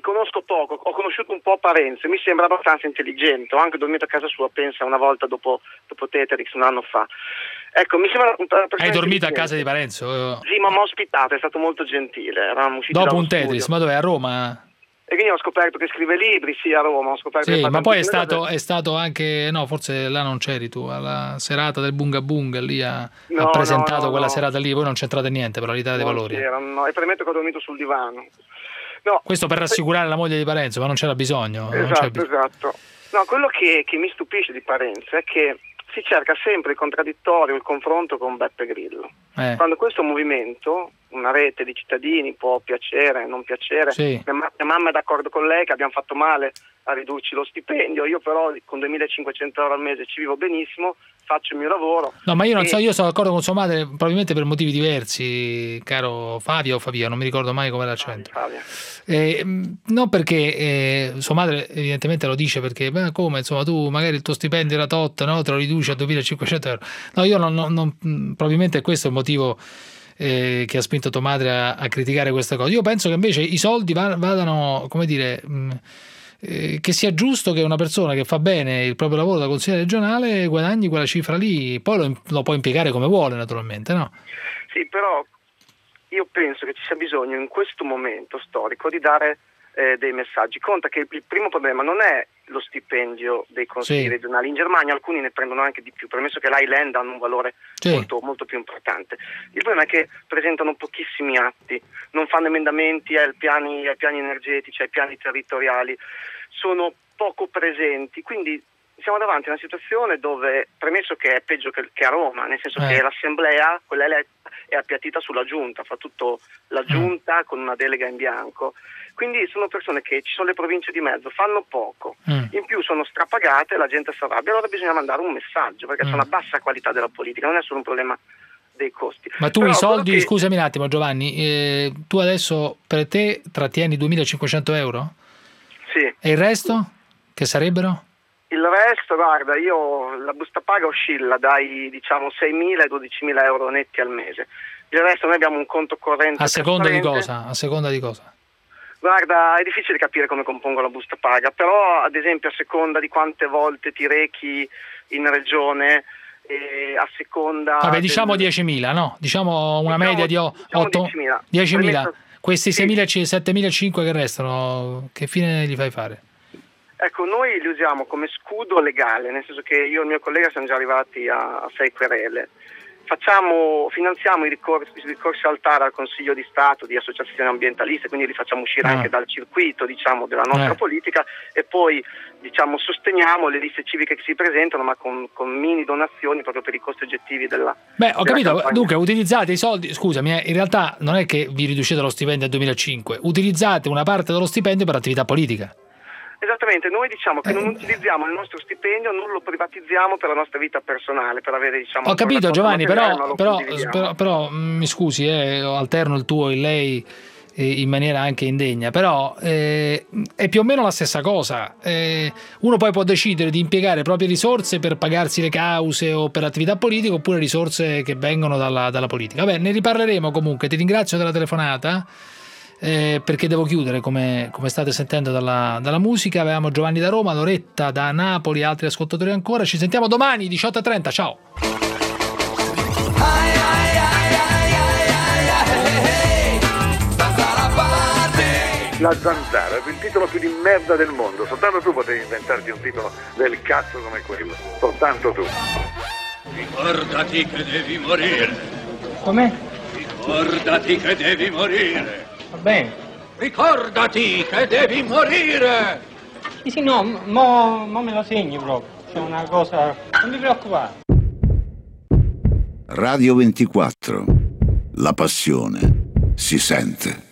conosco poco, ho conosciuto un po' Parenzo, mi sembra abbastanza intelligente, ho anche dormito a casa sua, pensa, una volta dopo, dopo Teterix, un anno fa. Ecco, mi sembra una persona. Hai dormito a casa di Parenzo? Sì, ma mi ha ospitato, è stato molto gentile. Eravamo usciti dopo un Tetris, ma dov'è? A Roma? E quindi ho scoperto che scrive libri, sì, a Roma. Ho scoperto sì, che ma poi è stato, è stato anche, no, forse là non c'eri tu, alla serata del Bunga Bunga, lì ha, no, ha presentato no, no, quella no. serata lì, voi non c'entrate niente per l'Italia dei Valori. No, e premetto che ho dormito sul divano. No, questo per rassicurare la moglie di Parenzo, ma non c'era bisogno. Esatto, non c'è bisogno. esatto. No, quello che, che mi stupisce di Parenzo è che si cerca sempre il contraddittorio, il confronto con Beppe Grillo. Eh. Quando questo movimento, una rete di cittadini, può piacere, non piacere, sì. mia, mia mamma è d'accordo con lei che abbiamo fatto male a ridurci lo stipendio, io però con duemilacinquecento euro al mese ci vivo benissimo, faccio il mio lavoro. No, ma io non e... so, io sono d'accordo con sua madre probabilmente per motivi diversi, caro Fabio o Fabia, non mi ricordo mai come l'accento. Fabio. Eh, non perché eh, sua madre evidentemente lo dice perché, beh, come, insomma, tu magari il tuo stipendio era tot, no? Te lo riduci a duemilacinquecento euro. No, io non, non, non probabilmente questo è il motivo eh, che ha spinto tua madre a, a criticare questa cosa. Io penso che invece i soldi vadano, come dire... Mh, Eh, che sia giusto che una persona che fa bene il proprio lavoro da consigliere regionale guadagni quella cifra lì, poi lo, lo può impiegare come vuole naturalmente, no? Sì, però io penso che ci sia bisogno in questo momento storico di dare eh, dei messaggi. Conta che il primo problema non è lo stipendio dei consigli sì. regionali, in Germania alcuni ne prendono anche di più, premesso che l'Highland hanno un valore sì. molto, molto più importante. Il problema è che presentano pochissimi atti, non fanno emendamenti ai piani, ai piani energetici, ai piani territoriali, sono poco presenti, quindi siamo davanti a una situazione dove, premesso che è peggio che, che a Roma, nel senso eh. che l'assemblea, quella eletta, è appiattita sulla giunta, fa tutto la giunta mm. con una delega in bianco, quindi sono persone che ci sono le province di mezzo, fanno poco, mm. in più sono strapagate, la gente si arrabbia, allora bisogna mandare un messaggio, perché mm. c'è una bassa qualità della politica, non è solo un problema dei costi. Ma tu Però i soldi, che... scusami un attimo Giovanni, eh, tu adesso per te trattieni duemilacinquecento euro? Sì. E il resto? Che sarebbero? Il resto, guarda, io la busta paga oscilla dai diciamo seimila e dodicimila euro netti al mese. Il resto noi abbiamo un conto corrente. A seconda di cosa? A seconda di cosa? Guarda, è difficile capire come compongo la busta paga, però ad esempio a seconda di quante volte ti rechi in regione, e a seconda... Vabbè, diciamo del... diecimila, no? Diciamo una diciamo, media di diciamo otto... diecimila. diecimila. Questi sì. settemilacinquecento che restano, che fine li fai fare? Ecco, noi li usiamo come scudo legale, nel senso che io e il mio collega siamo già arrivati a, a sei querele. Facciamo, finanziamo i ricorsi, i ricorsi al T A R al Consiglio di Stato di associazioni ambientaliste, quindi li facciamo uscire ah. anche dal circuito, diciamo, della nostra eh. politica, e poi diciamo sosteniamo le liste civiche che si presentano, ma con, con mini donazioni proprio per i costi oggettivi della Beh, ho della capito, campagna. Dunque utilizzate i soldi, scusami, eh, in realtà non è che vi riducete lo stipendio al duemilacinque, utilizzate una parte dello stipendio per attività politica. Esattamente, noi diciamo che non utilizziamo il nostro stipendio, non lo privatizziamo per la nostra vita personale, per avere diciamo... Ho capito Giovanni, però, però, però, però mi scusi, eh, alterno il tuo e lei eh, in maniera anche indegna, però eh, è più o meno la stessa cosa. Eh, uno poi può decidere di impiegare proprie risorse per pagarsi le cause o per attività politiche, oppure risorse che vengono dalla, dalla politica. Vabbè, ne riparleremo comunque, ti ringrazio della telefonata. Eh, perché devo chiudere come, come state sentendo dalla, dalla musica. Avevamo Giovanni da Roma, Loretta da Napoli, altri ascoltatori ancora. Ci sentiamo domani diciotto e trenta, ciao. La Zanzara, il titolo più di merda del mondo, soltanto tu potevi inventarti un titolo del cazzo come quello, soltanto tu. Ricordati che devi morire. Com'è? Ricordati che devi morire. Va bene. Ricordati che devi morire! Sì, sì, no, mo, mo me lo segni proprio. C'è una cosa... Non mi preoccupare. Radio ventiquattro. La passione si sente.